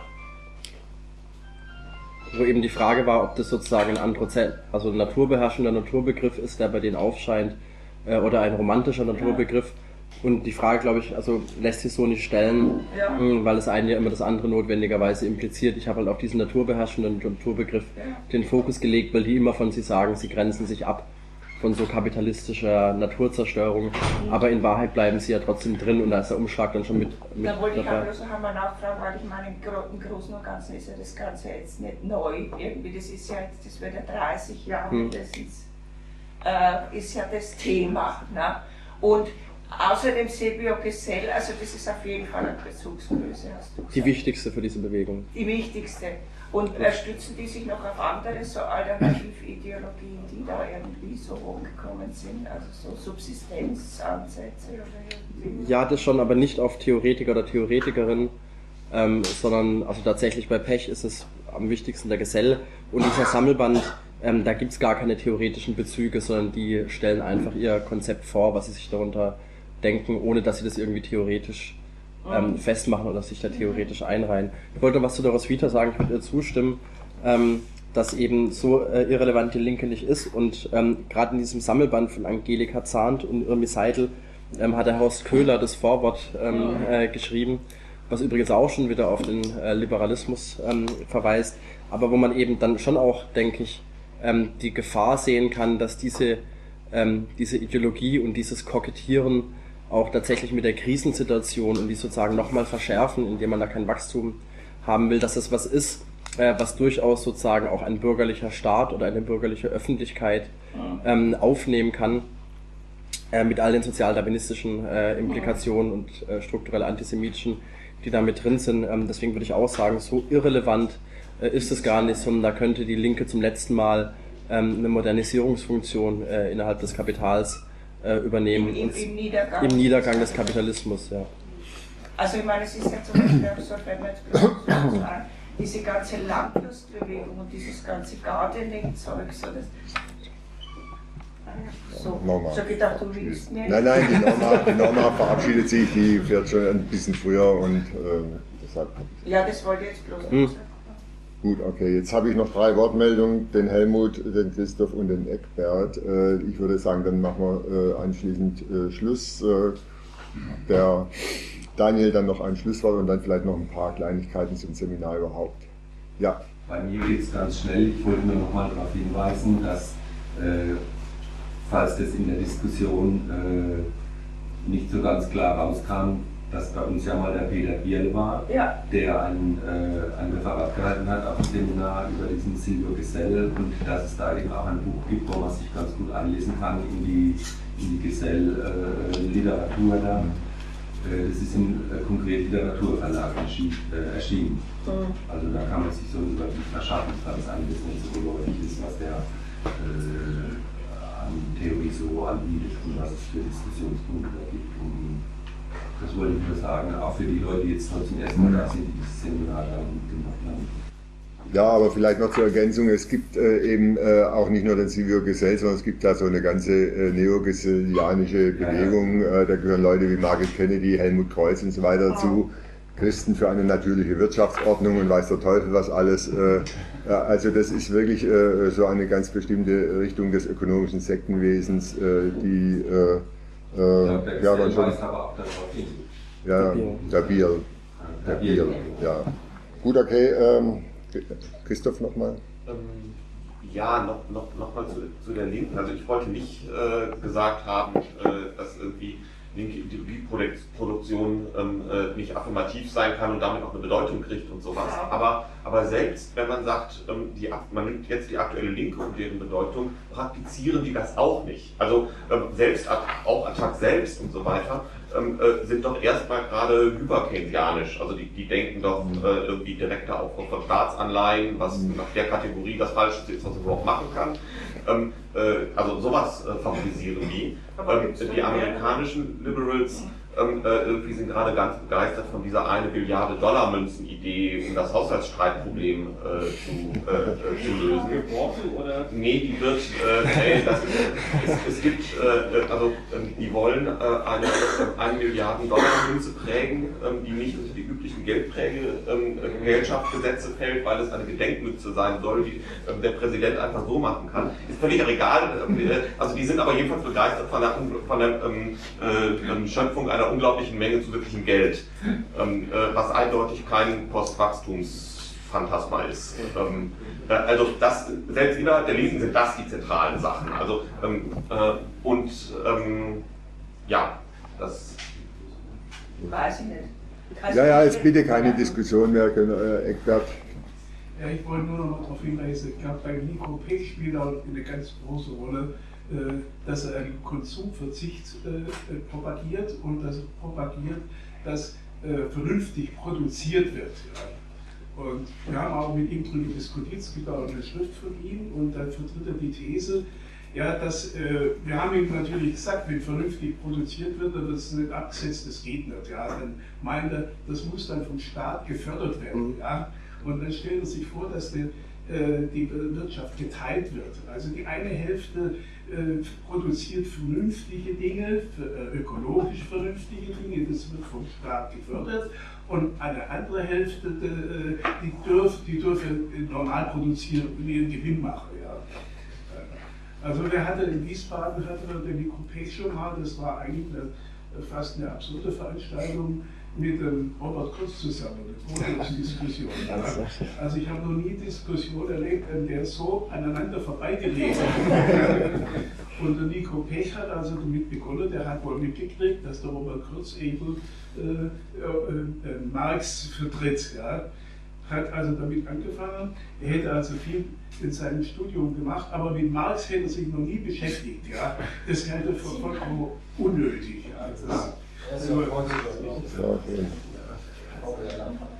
wo eben die Frage war, ob das sozusagen ein Androzent, also ein naturbeherrschender Naturbegriff ist, der bei denen aufscheint, äh, oder ein romantischer Naturbegriff. Und die Frage, glaube ich, also lässt sich so nicht stellen, ja. mh, weil das eine ja immer das andere notwendigerweise impliziert. Ich habe halt auf diesen naturbeherrschenden Naturbegriff ja. den Fokus gelegt, weil die immer von sich sagen, sie grenzen sich ab von so kapitalistischer Naturzerstörung, mhm. aber in Wahrheit bleiben sie ja trotzdem drin und da ist der Umschlag dann schon mit, mit Da wollte dabei. ich auch bloß noch einmal nachfragen, weil ich meine, im, Gro im Großen und Ganzen ist ja das Ganze jetzt nicht neu, irgendwie, das ist ja jetzt, das wird ja dreißig Jahre mhm. mindestens, äh, ist ja das Thema, ne? Und außerdem Silvio Gesell, also das ist auf jeden Fall eine Bezugsgröße, hast du gesagt. Die wichtigste für diese Bewegung. Die wichtigste. Und äh, stützen die sich noch auf andere so Alternativideologien, die da irgendwie so hochgekommen sind, also so Subsistenzansätze oder irgendwie? Ja, das schon, aber nicht auf Theoretiker oder Theoretikerinnen, ähm, sondern also tatsächlich bei Pech ist es am wichtigsten der Gesell und dieser Sammelband, ähm, da gibt's gar keine theoretischen Bezüge, sondern die stellen einfach ihr Konzept vor, was sie sich darunter denken, ohne dass sie das irgendwie theoretisch ähm, festmachen oder sich da theoretisch einreihen. Ich wollte was zu Doris Vita sagen, ich würde ihr zustimmen, ähm, dass eben so äh, irrelevant die Linke nicht ist und ähm, gerade in diesem Sammelband von Angelika Zahnt und Irmi Seidel ähm, hat der Horst Köhler das Vorwort ähm, äh, geschrieben, was übrigens auch schon wieder auf den äh, Liberalismus ähm, verweist, aber wo man eben dann schon auch, denke ich, ähm, die Gefahr sehen kann, dass diese, ähm, diese Ideologie und dieses Kokettieren auch tatsächlich mit der Krisensituation und die sozusagen nochmal verschärfen, indem man da kein Wachstum haben will, dass das was ist, äh, was durchaus sozusagen auch ein bürgerlicher Staat oder eine bürgerliche Öffentlichkeit ähm, aufnehmen kann, äh, mit all den sozialdarwinistischen äh, Implikationen und äh, strukturell antisemitischen, die da mit drin sind. Ähm, deswegen würde ich auch sagen, so irrelevant äh, ist es gar nicht, sondern da könnte die Linke zum letzten Mal ähm, eine Modernisierungsfunktion äh, innerhalb des Kapitals übernehmen. Im, im, im, Niedergang. Im Niedergang des Kapitalismus, ja. Also ich meine, es ist ja zum Beispiel auch so, wenn man jetzt bloß so an, diese ganze Landlustbewegung und dieses ganze Gardening-Zeug, so das... So, Norma. so gedacht, du willst nicht. Nein, nein, die Norma, die Norma verabschiedet sich, die fährt schon ein bisschen früher und äh, deshalb... Ja, das wollte ich jetzt bloß hm. sagen. Gut, okay, jetzt habe ich noch drei Wortmeldungen, den Helmut, den Christoph und den Eckbert. Ich würde sagen, dann machen wir anschließend Schluss. Der Daniel dann noch ein Schlusswort und dann vielleicht noch ein paar Kleinigkeiten zum Seminar überhaupt. Ja. Bei mir geht es ganz schnell. Ich wollte nur noch mal darauf hinweisen, dass, äh, falls das in der Diskussion äh, nicht so ganz klar rauskam, dass bei uns ja mal der Peter Bierl war, ja. der ein, äh, ein Referat gehalten hat auf dem Seminar über diesen Silvio Gesell und dass es da eben auch ein Buch gibt, wo man sich ganz gut einlesen kann in die, in die Gesell-Literatur äh, da. Äh, das ist im äh, Konkret Literaturverlag erschien, äh, erschienen. Mhm. Also da kann man sich so einen Überblick verschaffen, falls einem das nicht so geläufig ist, was der äh, an Theorie so anbietet und was es für Diskussionspunkte da gibt, um Das wollte ich nur sagen, auch für die Leute, die jetzt noch zum ersten Mal da sind, die dieses Seminar da mitgemacht haben. Ja, aber vielleicht noch zur Ergänzung, es gibt äh, eben äh, auch nicht nur den Silvio Gesell, sondern es gibt da so eine ganze äh, neogesellianische Bewegung, äh, da gehören Leute wie Margaret Kennedy, Helmut Kreuz und so weiter dazu, Christen für eine natürliche Wirtschaftsordnung und weiß der Teufel was alles. Äh, also das ist wirklich äh, so eine ganz bestimmte Richtung des ökonomischen Sektenwesens, äh, die äh, äh, Ja, der ja, Gesell schon, weist aber auch darauf hin. ja, der Bier, der Bier, ja. Gut, okay, ähm, Christoph nochmal. Ähm, ja, noch, noch, noch mal zu, zu der Linken. Also ich wollte nicht äh, gesagt haben, äh, dass irgendwie linke Ideologieproduktion ähm, äh, nicht affirmativ sein kann und damit auch eine Bedeutung kriegt und sowas. Aber, aber selbst wenn man sagt, ähm, die, man nimmt jetzt die aktuelle Linke und deren Bedeutung, praktizieren die das auch nicht. Also ähm, selbst auch Attac selbst und so weiter ähm, äh, sind doch erstmal gerade hyperkeynesianisch. Also die, die denken doch äh, irgendwie direkter Aufbau von Staatsanleihen, was nach der Kategorie das Falscheste ist, was man überhaupt machen kann. Ähm, äh, also sowas äh, favorisieren die. Ähm, die amerikanischen Liberals ähm, äh, irgendwie sind gerade ganz begeistert von dieser eine Billiarde Dollar Münzen Idee, um das Haushaltsstreitproblem äh, zu, äh, äh, zu lösen. Oder? Nee, die wird, äh, nee, das ist, es, es gibt, äh, also äh, die wollen äh, eine äh, eine Milliarden Dollar Münze prägen, ähm, die nicht unter die üblichen Geldpräge-Gesellschaftsgesetze ähm, fällt, weil es eine Gedenkmünze sein soll, die äh, der Präsident einfach so machen kann. Ist völlig egal. Äh, also die sind aber jedenfalls begeistert von der, von der ähm, äh, Schöpfung einer unglaublichen Menge zusätzlichem Geld, ähm, äh, was eindeutig kein Postwachstumsphantasma ist. Ähm, äh, also das, selbst innerhalb der Linken sind das die zentralen Sachen. Also ähm, äh, und ähm, ja, das Weiß ich nicht. Ja, ja, jetzt bitte keine Diskussion mehr, äh, Eckbert. Ja, ich wollte nur noch mal darauf hinweisen, ich glaube, bei Nico Peck spielt auch eine ganz große Rolle, äh, dass er einen Konsumverzicht äh, propagiert und dass er propagiert, dass äh, vernünftig produziert wird. Ja. Und wir haben auch mit ihm darüber diskutiert, es gibt auch eine Schrift von ihm und dann vertritt er die These, ja, dass, äh, wir haben ihm natürlich gesagt, wenn vernünftig produziert wird und das ist nicht abgesetzt, das geht nicht. Ja. Dann meint er, das muss dann vom Staat gefördert werden. Ja. Und dann stellt er sich vor, dass die, äh, die Wirtschaft geteilt wird. Also die eine Hälfte äh, produziert vernünftige Dinge, für, äh, ökologisch vernünftige Dinge, das wird vom Staat gefördert. Und eine andere Hälfte, äh, die, dürf, die dürfen normal produzieren und ihren Gewinn machen. Ja. Also der hatte in Wiesbaden, hatte der Nico Peck schon mal, das war eigentlich eine, fast eine absurde Veranstaltung, mit dem Robert Kurz zusammen, eine Podiumsdiskussion. Also ich habe noch nie Diskussion erlebt, an der so aneinander vorbeigeredet hat. Und der Nico Pech hat also damit begonnen, der hat wohl mitgekriegt, dass der Robert Kurz eben äh, äh, Marx vertritt. Ja. Hat also damit angefangen, er hätte also viel in seinem Studium gemacht, aber mit Marx hätte er sich noch nie beschäftigt. Ja. Das hält er für vollkommen unnötig. Ja. Das, Ja, okay.